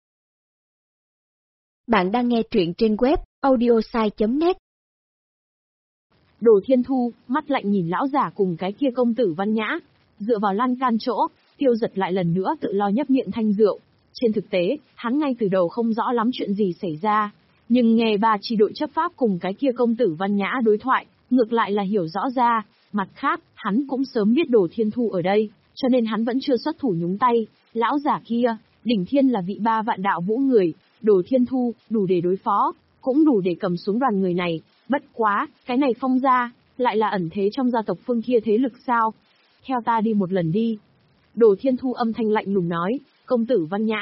Bạn đang nghe truyện trên web audiosai chấm net. Đồ Thiên Thu, mắt lạnh nhìn lão giả cùng cái kia công tử Văn Nhã. Dựa vào lan can chỗ, Tiêu Giật lại lần nữa tự lo nhấp miệng thanh rượu. Trên thực tế, hắn ngay từ đầu không rõ lắm chuyện gì xảy ra. Nhưng nghe ba chi đội chấp pháp cùng cái kia công tử Văn Nhã đối thoại, ngược lại là hiểu rõ ra. Mặt khác, hắn cũng sớm biết Đồ Thiên Thu ở đây, cho nên hắn vẫn chưa xuất thủ nhúng tay. Lão giả kia, đỉnh thiên là vị ba vạn đạo vũ người, Đồ Thiên Thu, đủ để đối phó, cũng đủ để cầm xuống đoàn người này. Bất quá, cái này Phong gia, lại là ẩn thế trong gia tộc phương kia thế lực sao? Theo ta đi một lần đi. Đồ Thiên Thu âm thanh lạnh lùng nói, công tử Văn Nhã,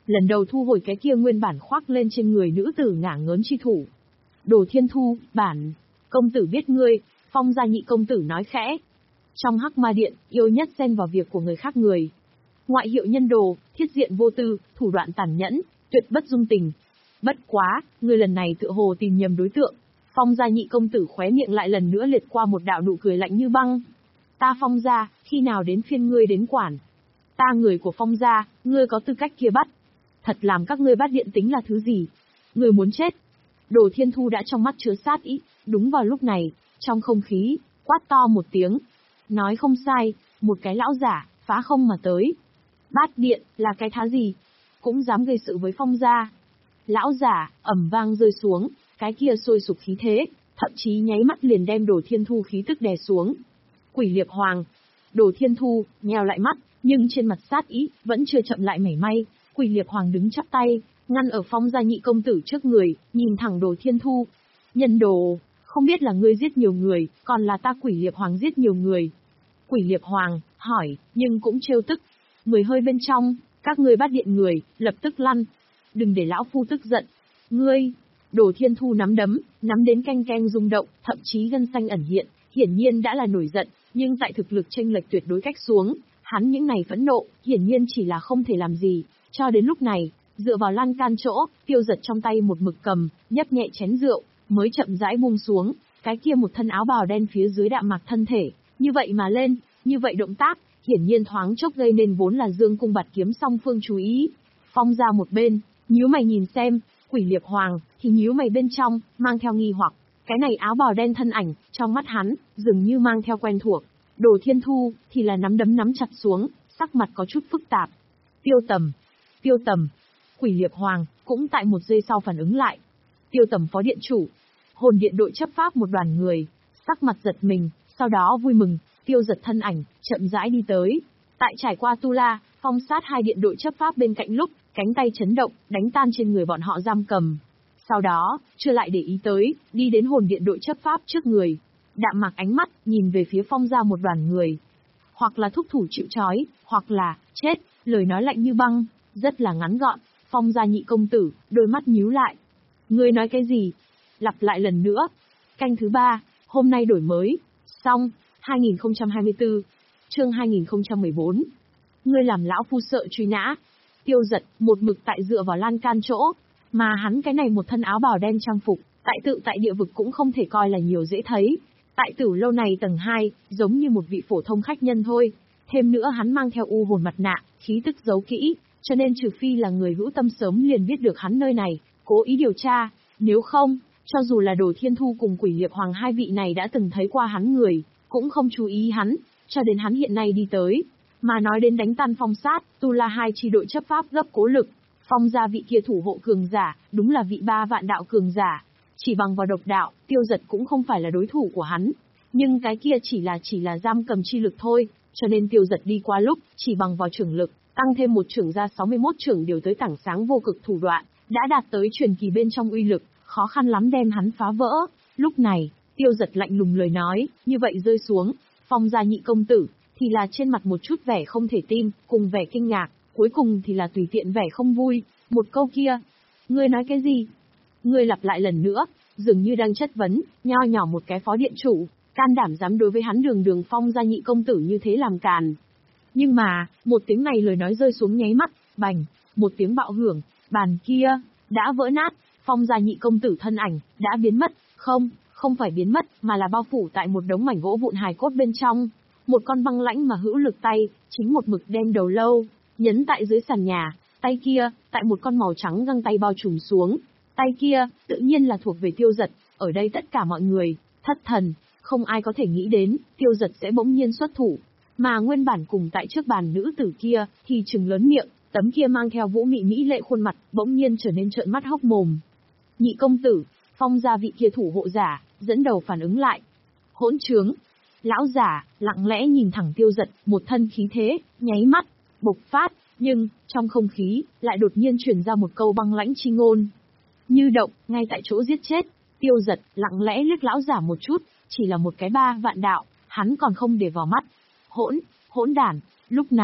lần đầu thu hồi cái kia nguyên bản khoác lên trên người nữ tử ngả ngớn chi thủ. Đồ Thiên Thu, bản, công tử biết ngươi, Phong gia nhị công tử nói khẽ. Trong Hắc Ma Điện, yêu nhất xen vào việc của người khác người. Ngoại hiệu nhân đồ, thiết diện vô tư, thủ đoạn tàn nhẫn, tuyệt bất dung tình. Bất quá, ngươi lần này tựa hồ tìm nhầm đối tượng. Phong gia nhị công tử khóe miệng lại lần nữa liệt qua một đạo nụ cười lạnh như băng. Ta Phong gia, khi nào đến phiên ngươi đến quản? Ta người của Phong gia, ngươi có tư cách kia bắt. Thật làm các ngươi bắt điện tính là thứ gì? Ngươi muốn chết. Đồ Thiên Thu đã trong mắt chứa sát ý, đúng vào lúc này, trong không khí, quát to một tiếng. Nói không sai, một cái lão giả, phá không mà tới. Bát điện, là cái thá gì? Cũng dám gây sự với Phong gia. Lão giả, ầm vang rơi xuống, cái kia sôi sục khí thế, thậm chí nháy mắt liền đem Đồ Thiên Thu khí tức đè xuống. Quỷ Liệp Hoàng. Đồ Thiên Thu, nheo lại mắt, nhưng trên mặt sát ý, vẫn chưa chậm lại mảy may. Quỷ Liệp Hoàng đứng chắp tay, ngăn ở Phong gia nhị công tử trước người, nhìn thẳng Đồ Thiên Thu. Nhân đồ, không biết là ngươi giết nhiều người, còn là ta Quỷ Liệp Hoàng giết nhiều người. Quỷ Liệp Hoàng, hỏi, nhưng cũng trêu tức. Mười hơi bên trong, các ngươi bắt điện người, lập tức lăn. Đừng để lão phu tức giận. Ngươi, Đồ Thiên Thu nắm đấm, nắm đến canh canh rung động, thậm chí gân xanh ẩn hiện, hiển nhiên đã là nổi giận, nhưng tại thực lực chênh lệch tuyệt đối cách xuống, hắn những này phẫn nộ, hiển nhiên chỉ là không thể làm gì. Cho đến lúc này, dựa vào lan can chỗ, Tiêu Giật trong tay một mực cầm, nhấp nhẹ chén rượu, mới chậm rãi buông xuống, cái kia một thân áo bào đen phía dưới đạm mạc thân thể, như vậy mà lên, như vậy động tác, hiển nhiên thoáng chốc gây nên vốn là dương cung bạt kiếm song phương chú ý. Phong ra một bên, nhíu mày nhìn xem, Quỷ Liệp Hoàng, thì nhíu mày bên trong, mang theo nghi hoặc, cái này áo bào đen thân ảnh, trong mắt hắn, dường như mang theo quen thuộc. Đồ Thiên Thu, thì là nắm đấm nắm chặt xuống, sắc mặt có chút phức tạp. Tiêu Tầm, Tiêu Tầm, Quỷ Liệp Hoàng, cũng tại một giây sau phản ứng lại. Tiêu Tầm phó điện chủ, hồn điện đội chấp pháp một đoàn người, sắc mặt giật mình, sau đó vui mừng, Tiêu Giật thân ảnh, chậm rãi đi tới. Tại trải qua Tu La, Phong sát hai điện đội chấp pháp bên cạnh lúc, cánh tay chấn động, đánh tan trên người bọn họ giam cầm. Sau đó, chưa lại để ý tới, đi đến hồn điện đội chấp pháp trước người. Đạm mạc ánh mắt, nhìn về phía Phong ra một đoàn người. Hoặc là thúc thủ chịu trói, hoặc là, chết, lời nói lạnh như băng, rất là ngắn gọn. Phong gia nhị công tử, đôi mắt nhíu lại. Ngươi nói cái gì? Lặp lại lần nữa. Canh thứ ba, hôm nay đổi mới. Xong, hai nghìn không trăm hai mươi tư, chương hai nghìn không trăm mười bốn. Ngươi làm lão phu sợ truy nã. Tiêu Giật, một mực tại dựa vào lan can chỗ, mà hắn cái này một thân áo bào đen trang phục, tại tự tại địa vực cũng không thể coi là nhiều dễ thấy. Tại Tử lâu này tầng hai, giống như một vị phổ thông khách nhân thôi. Thêm nữa hắn mang theo u hồn mặt nạ, khí tức giấu kỹ, cho nên trừ phi là người hữu tâm sớm liền biết được hắn nơi này, cố ý điều tra. Nếu không, cho dù là Đồ Thiên Thu cùng Quỷ Liệp Hoàng hai vị này đã từng thấy qua hắn người, cũng không chú ý hắn, cho đến hắn hiện nay đi tới. Mà nói đến đánh tan Phong sát, Tu La hai chi đội chấp pháp gấp cố lực, Phong gia vị kia thủ hộ cường giả, đúng là vị ba vạn đạo cường giả. Chỉ bằng vào độc đạo, Tiêu Giật cũng không phải là đối thủ của hắn. Nhưng cái kia chỉ là chỉ là giam cầm chi lực thôi, cho nên Tiêu Giật đi qua lúc, chỉ bằng vào trưởng lực, tăng thêm một trưởng ra sáu mươi mốt trưởng điều tới tảng sáng vô cực thủ đoạn, đã đạt tới truyền kỳ bên trong uy lực, khó khăn lắm đem hắn phá vỡ. Lúc này, Tiêu Giật lạnh lùng lời nói, như vậy rơi xuống, Phong gia nhị công tử, thì là trên mặt một chút vẻ không thể tin, cùng vẻ kinh ngạc, cuối cùng thì là tùy tiện vẻ không vui, một câu kia. Ngươi nói cái gì? Ngươi lặp lại lần nữa, dường như đang chất vấn, nho nhỏ một cái phó điện chủ, can đảm dám đối với hắn đường đường Phong gia nhị công tử như thế làm càn. Nhưng mà, một tiếng này lời nói rơi xuống nháy mắt, bành, một tiếng bạo hưởng, bàn kia, đã vỡ nát, Phong gia nhị công tử thân ảnh, đã biến mất, không, không phải biến mất, mà là bao phủ tại một đống mảnh gỗ vụn hài cốt bên trong. Một con băng lãnh mà hữu lực tay, chính một mực đem đầu lâu, nhấn tại dưới sàn nhà, tay kia, tại một con màu trắng găng tay bao trùm xuống. Tay kia, tự nhiên là thuộc về Tiêu Giật, ở đây tất cả mọi người, thất thần, không ai có thể nghĩ đến, Tiêu Giật sẽ bỗng nhiên xuất thủ. Mà nguyên bản cùng tại trước bàn nữ tử kia, thì trừng lớn miệng, tấm kia mang theo vũ mị mỹ lệ khuôn mặt, bỗng nhiên trở nên trợn mắt hốc mồm. Nhị công tử, Phong gia vị kia thủ hộ giả, dẫn đầu phản ứng lại. Hỗn trướng. Lão giả, lặng lẽ nhìn thẳng Tiêu Giật, một thân khí thế, nháy mắt, bộc phát, nhưng, trong không khí, lại đột nhiên truyền ra một câu băng lãnh chi ngôn. Như động, ngay tại chỗ giết chết, Tiêu Giật, lặng lẽ liếc lão giả một chút, chỉ là một cái ba vạn đạo, hắn còn không để vào mắt. Hỗn, hỗn đản, lúc này,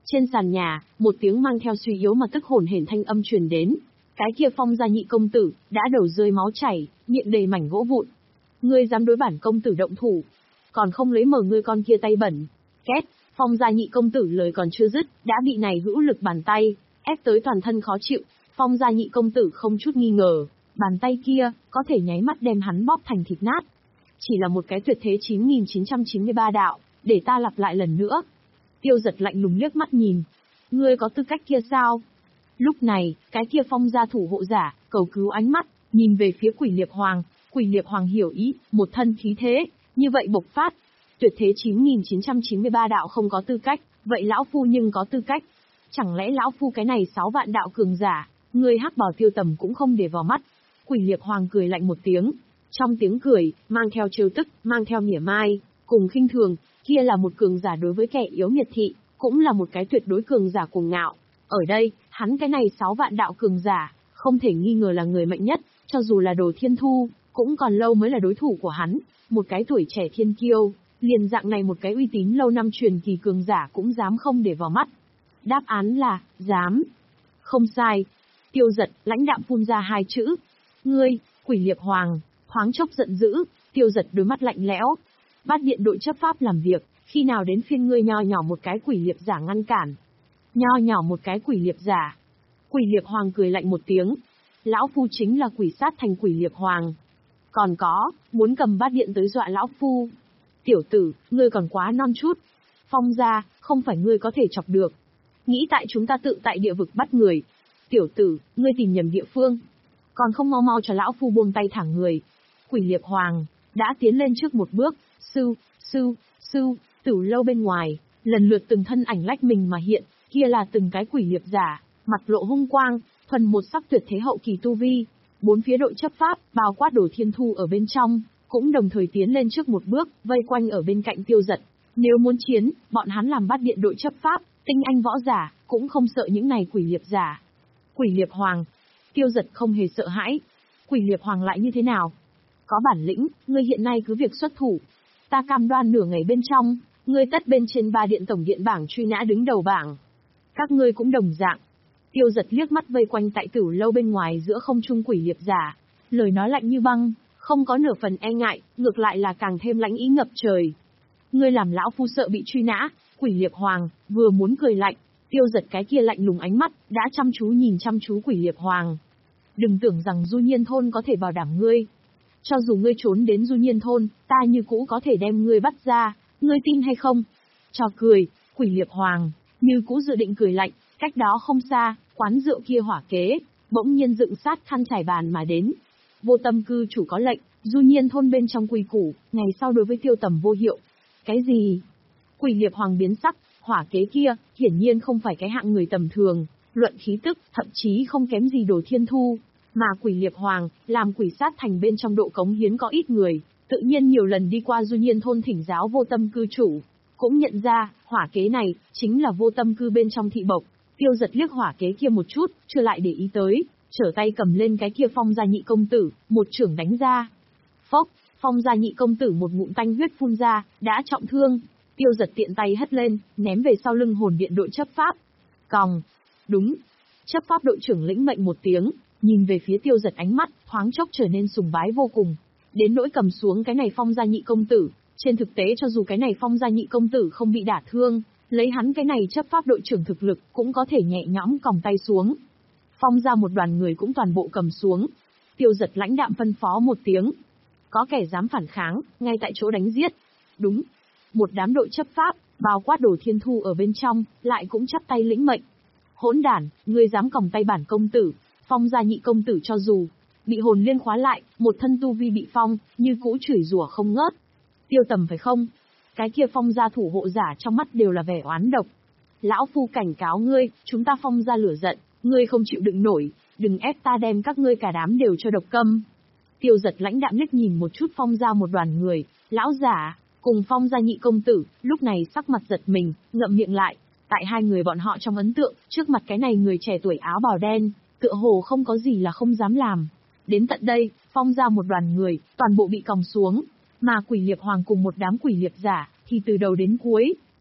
Trên sàn nhà, một tiếng mang theo suy yếu mà tức hồn hển thanh âm truyền đến. Cái kia Phong gia nhị công tử, đã đầu rơi máu chảy, miệng đầy mảnh gỗ vụn. Ngươi dám đối bản công tử động thủ, còn không lấy mở ngươi con kia tay bẩn. Két, Phong gia nhị công tử lời còn chưa dứt, đã bị này hữu lực bàn tay ép tới toàn thân khó chịu. Phong gia nhị công tử không chút nghi ngờ, bàn tay kia có thể nháy mắt đem hắn bóp thành thịt nát. Chỉ là một cái tuyệt thế chín nghìn chín trăm chín mươi ba đạo, để ta lặp lại lần nữa. Tiêu Giật lạnh lùng liếc mắt nhìn. Ngươi có tư cách kia sao? Lúc này, cái kia Phong gia thủ hộ giả, cầu cứu ánh mắt, nhìn về phía Quỷ Liệp Hoàng. Quỷ Liệp Hoàng hiểu ý, một thân khí thế, như vậy bộc phát. Tuyệt thế chín nghìn chín trăm chín mươi ba đạo không có tư cách, vậy lão phu nhưng có tư cách. Chẳng lẽ lão phu cái này sáu vạn đạo cường giả, ngươi hắc bào Tiêu Tầm cũng không để vào mắt. Quỷ Liệp Hoàng cười lạnh một tiếng. Trong tiếng cười, mang theo trêu tức, mang theo mỉa mai, cùng khinh thường, kia là một cường giả đối với kẻ yếu miệt thị, cũng là một cái tuyệt đối cường giả cuồng ngạo. Ở đây, hắn cái này sáu vạn đạo cường giả, không thể nghi ngờ là người mạnh nhất, cho dù là Đồ Thiên Thu, cũng còn lâu mới là đối thủ của hắn, một cái tuổi trẻ thiên kiêu, liền dạng này một cái uy tín lâu năm truyền kỳ cường giả cũng dám không để vào mắt. Đáp án là, dám. Không sai. Tiêu Giật, lãnh đạm phun ra hai chữ. Ngươi, Quỷ Liệp Hoàng, thoáng chốc giận dữ, Tiêu Giật đôi mắt lạnh lẽo. Bát điện đội chấp pháp làm việc, khi nào đến phiên ngươi nho nhỏ một cái Quỷ Liệp giả ngăn cản. Nho nhỏ một cái Quỷ Liệp giả. Quỷ Liệp Hoàng cười lạnh một tiếng. Lão phu chính là quỷ sát thành Quỷ Liệp Hoàng. Còn có, muốn cầm bát điện tới dọa lão phu. Tiểu tử, ngươi còn quá non chút. Phong gia, không phải ngươi có thể chọc được. Nghĩ tại chúng ta tự tại địa vực bắt người. Tiểu tử, ngươi tìm nhầm địa phương. Còn không mau mau cho lão phu buông tay thẳng người. Quỷ Liệp Hoàng đã tiến lên trước một bước, sư, sư, sư, Tử lâu bên ngoài, lần lượt từng thân ảnh lách mình mà hiện, kia là từng cái Quỷ Liệp giả, mặt lộ hung quang, thuần một sắc tuyệt thế hậu kỳ tu vi. Bốn phía đội chấp pháp, bao quát Đồ Thiên Thu ở bên trong, cũng đồng thời tiến lên trước một bước, vây quanh ở bên cạnh Tiêu Giật. Nếu muốn chiến, bọn hắn làm bát điện đội chấp pháp, tinh anh võ giả, cũng không sợ những này Quỷ Liệp giả. Quỷ Liệp Hoàng, Tiêu Giật không hề sợ hãi. Quỷ Liệp Hoàng lại như thế nào? Có bản lĩnh, ngươi hiện nay cứ việc xuất thủ. Ta cam đoan nửa ngày bên trong, ngươi tất bên trên ba điện tổng điện bảng truy nã đứng đầu bảng. Các ngươi cũng đồng dạng. Tiêu Giật liếc mắt vây quanh tại Tử lâu bên ngoài giữa không trung Quỷ Liệp giả, lời nói lạnh như băng, không có nửa phần e ngại, ngược lại là càng thêm lãnh ý ngập trời. Ngươi làm lão phu sợ bị truy nã. Quỷ Liệp Hoàng vừa muốn cười lạnh, Tiêu Giật cái kia lạnh lùng ánh mắt đã chăm chú nhìn chăm chú Quỷ Liệp Hoàng. Đừng tưởng rằng Du Nhiên thôn có thể bảo đảm ngươi. Cho dù ngươi trốn đến Du Nhiên thôn, ta như cũ có thể đem ngươi bắt ra, ngươi tin hay không? Cho cười, Quỷ Liệp Hoàng như cũ dự định cười lạnh, cách đó không xa, quán rượu kia hỏa kế, bỗng nhiên dựng sát khăn trải bàn mà đến. Vô Tâm cư chủ có lệnh, Du Nhiên thôn bên trong quy củ, ngày sau đối với Tiêu Tầm vô hiệu. Cái gì? Quỷ Liệp Hoàng biến sắc, hỏa kế kia, hiển nhiên không phải cái hạng người tầm thường, luận khí tức, thậm chí không kém gì Đồ Thiên Thu. Mà Quỷ Liệp Hoàng, làm quỷ sát thành bên trong độ cống hiến có ít người, tự nhiên nhiều lần đi qua Du Nhiên thôn thỉnh giáo Vô Tâm cư chủ, cũng nhận ra, hỏa kế này, chính là Vô Tâm cư bên trong thị bộc. Tiêu Giật liếc hỏa kế kia một chút, chưa lại để ý tới, trở tay cầm lên cái kia Phong gia nhị công tử, một chưởng đánh ra. Phốc, Phong gia nhị công tử một ngụm tanh huyết phun ra, đã trọng thương. Tiêu Giật tiện tay hất lên, ném về sau lưng hồn điện đội chấp pháp. Còng. Đúng. Chấp pháp đội trưởng lĩnh mệnh một tiếng, nhìn về phía Tiêu Giật ánh mắt, thoáng chốc trở nên sùng bái vô cùng. Đến nỗi cầm xuống cái này Phong gia nhị công tử, trên thực tế cho dù cái này Phong gia nhị công tử không bị đả thương, lấy hắn cái này chấp pháp đội trưởng thực lực cũng có thể nhẹ nhõm còng tay xuống. Phong gia một đoàn người cũng toàn bộ cầm xuống. Tiêu Giật lãnh đạm phân phó một tiếng. Có kẻ dám phản kháng, ngay tại chỗ đánh giết. Đúng. Một đám đội chấp pháp, bao quát Đồ Thiên Thu ở bên trong, lại cũng chắp tay lĩnh mệnh. Hỗn đản, ngươi dám còng tay bản công tử, Phong gia nhị công tử cho dù bị hồn liên khóa lại, một thân tu vi bị phong, như cũ chửi rủa không ngớt. Tiêu Tầm phải không? Cái kia Phong gia thủ hộ giả trong mắt đều là vẻ oán độc. Lão phu cảnh cáo ngươi, chúng ta Phong gia lửa giận, ngươi không chịu đựng nổi, đừng ép ta đem các ngươi cả đám đều cho độc câm. Tiêu Giật lãnh đạm liếc nhìn một chút Phong gia một đoàn người, lão giả cùng Phong gia nhị công tử, lúc này sắc mặt giật mình, ngậm miệng lại. Tại hai người bọn họ trong ấn tượng, trước mặt cái này người trẻ tuổi áo bào đen, tựa hồ không có gì là không dám làm. Đến tận đây, Phong gia một đoàn người, toàn bộ bị còng xuống, mà Quỷ Liệp Hoàng cùng một đám Quỷ Liệp giả, thì từ đầu đến cuối,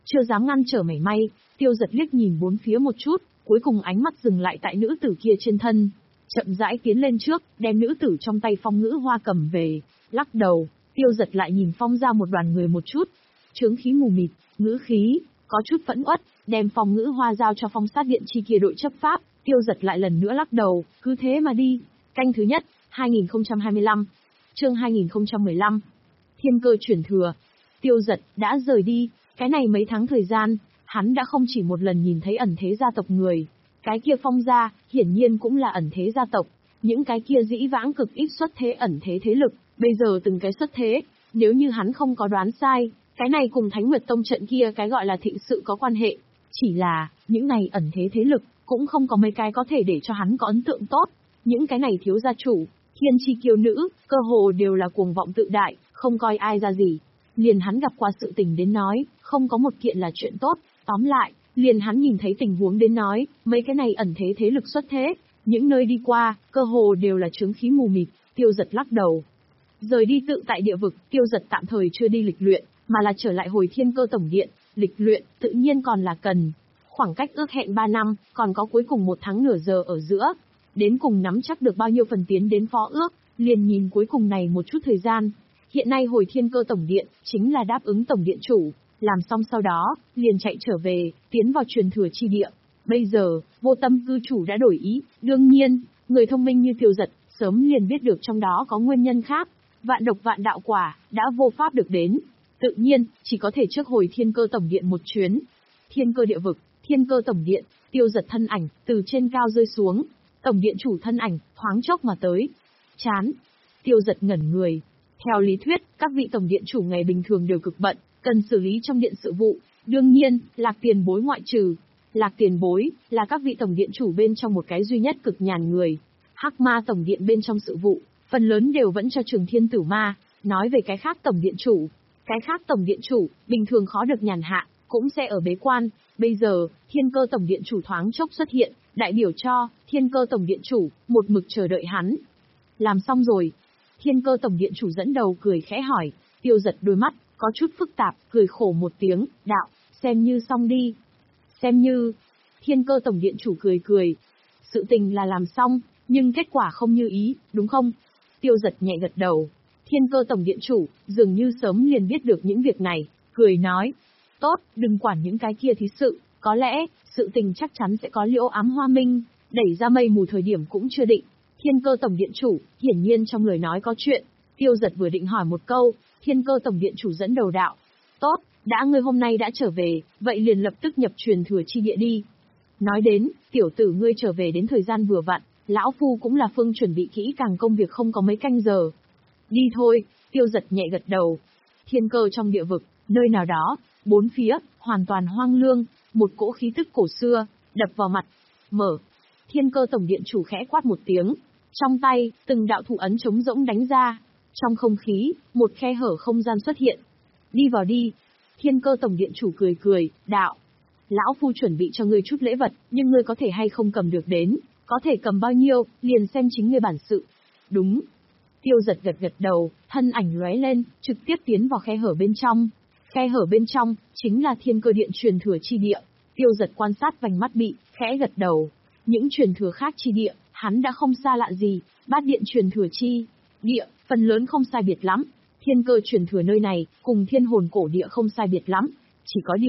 chưa dám ngăn trở mảy may. Tiêu Giật liếc nhìn bốn phía một chút, cuối cùng ánh mắt dừng lại tại nữ tử kia trên thân. Chậm rãi tiến lên trước, đem nữ tử trong tay Phong Ngữ Hoa cầm về. Lắc đầu, Tiêu Giật lại nhìn Phong ra một đoàn người một chút. Chướng khí mù mịt, ngữ khí, có chút phẫn uất, đem Phong Ngữ Hoa giao cho Phong Sát Điện chi kia đội chấp pháp. Tiêu Giật lại lần nữa lắc đầu, cứ thế mà đi. Canh thứ nhất, hai nghìn không trăm hai mươi lăm. Chương hai nghìn không trăm mười lăm. Thiên cơ chuyển thừa. Tiêu Giật đã rời đi, cái này mấy tháng thời gian, hắn đã không chỉ một lần nhìn thấy ẩn thế gia tộc người. Cái kia Phong gia, hiển nhiên cũng là ẩn thế gia tộc. Những cái kia dĩ vãng cực ít xuất thế ẩn thế thế lực, bây giờ từng cái xuất thế. Nếu như hắn không có đoán sai, cái này cùng Thánh Nguyệt Tông trận kia cái gọi là thịnh sự có quan hệ. Chỉ là, những này ẩn thế thế lực, cũng không có mấy cái có thể để cho hắn có ấn tượng tốt. Những cái này thiếu gia chủ, thiên chi kiêu nữ, cơ hồ đều là cuồng vọng tự đại, không coi ai ra gì. Liền hắn gặp qua sự tình đến nói, không có một kiện là chuyện tốt. Tóm lại, liền hắn nhìn thấy tình huống đến nói, mấy cái này ẩn thế thế lực xuất thế, những nơi đi qua, cơ hồ đều là chướng khí mù mịt. Tiêu Giật lắc đầu. Rời đi tự tại địa vực, Tiêu Giật tạm thời chưa đi lịch luyện, mà là trở lại hồi Thiên Cơ Tổng Điện. Lịch luyện, tự nhiên còn là cần. Khoảng cách ước hẹn ba năm, còn có cuối cùng một tháng nửa giờ ở giữa. Đến cùng nắm chắc được bao nhiêu phần tiến đến phó ước, liền nhìn cuối cùng này một chút thời gian. Hiện nay hồi Thiên Cơ Tổng Điện, chính là đáp ứng Tổng Điện chủ. Làm xong sau đó, liền chạy trở về, tiến vào truyền thừa chi địa. Bây giờ, Vô Tâm cư chủ đã đổi ý, đương nhiên, người thông minh như Tiêu Giật, sớm liền biết được trong đó có nguyên nhân khác. Vạn độc vạn đạo quả, đã vô pháp được đến. Tự nhiên, chỉ có thể trước hồi Thiên Cơ Tổng Điện một chuyến. Thiên Cơ địa vực, Thiên Cơ Tổng Điện, Tiêu Giật thân ảnh, từ trên cao rơi xuống. Tổng Điện chủ thân ảnh, thoáng chốc mà tới. Chán. Tiêu Giật ngẩn người. Theo lý thuyết, các vị Tổng Điện chủ ngày bình thường đều cực bận, cần xử lý trong điện sự vụ. Đương nhiên, Lạc Tiền Bối ngoại trừ. Lạc Tiền Bối, là các vị Tổng Điện chủ bên trong một cái duy nhất cực nhàn người. Hắc Ma Tổng Điện bên trong sự vụ, phần lớn đều vẫn cho Trường Thiên Tử Ma. Nói về cái khác Tổng Điện chủ. Cái khác Tổng Điện chủ, bình thường khó được nhàn hạ, cũng sẽ ở bế quan. Bây giờ, Thiên Cơ Tổng Điện chủ thoáng chốc xuất hiện, đại biểu cho Thiên Cơ Tổng Điện chủ, một mực chờ đợi hắn. Làm xong rồi. Thiên Cơ Tổng Điện chủ dẫn đầu cười khẽ hỏi. Tiêu Giật đôi mắt, có chút phức tạp, cười khổ một tiếng, đạo, xem như xong đi. Xem như. Thiên Cơ Tổng Điện chủ cười cười. Sự tình là làm xong, nhưng kết quả không như ý, đúng không? Tiêu Giật nhẹ gật đầu. Thiên Cơ Tổng Điện chủ, dường như sớm liền biết được những việc này, cười nói. Tốt, đừng quản những cái kia thí sự, có lẽ, sự tình chắc chắn sẽ có liễu ám hoa minh, đẩy ra mây mù thời điểm cũng chưa định. Thiên Cơ Tổng Điện chủ, hiển nhiên trong lời nói có chuyện. Tiêu Giật vừa định hỏi một câu, Thiên Cơ Tổng Điện chủ dẫn đầu đạo. Tốt, đã ngươi hôm nay đã trở về, vậy liền lập tức nhập truyền thừa chi địa đi. Nói đến, tiểu tử ngươi trở về đến thời gian vừa vặn, lão phu cũng là phương chuẩn bị kỹ càng công việc không có mấy canh giờ. Đi thôi, Tiêu Giật nhẹ gật đầu. Thiên cơ trong địa vực, nơi nào đó, bốn phía, hoàn toàn hoang lương, một cỗ khí tức cổ xưa, đập vào mặt. Mở. Thiên Cơ Tổng Điện chủ khẽ quát một tiếng. Trong tay, từng đạo thủ ấn trống rỗng đánh ra. Trong không khí, một khe hở không gian xuất hiện. Đi vào đi. Thiên Cơ Tổng Điện chủ cười cười, đạo. Lão phu chuẩn bị cho ngươi chút lễ vật, nhưng ngươi có thể hay không cầm được đến, có thể cầm bao nhiêu, liền xem chính ngươi bản sự. Đúng. Tiêu Giật gật gật đầu, thân ảnh lóe lên, trực tiếp tiến vào khe hở bên trong. Khe hở bên trong, chính là Thiên Cơ Điện truyền thừa chi địa. Tiêu Giật quan sát vành mắt bị, khẽ gật đầu. Những truyền thừa khác chi địa, hắn đã không xa lạ gì, Bát Điện truyền thừa chi địa, phần lớn không sai biệt lắm. Thiên Cơ truyền thừa nơi này, cùng Thiên Hồn cổ địa không sai biệt lắm. Chỉ có điều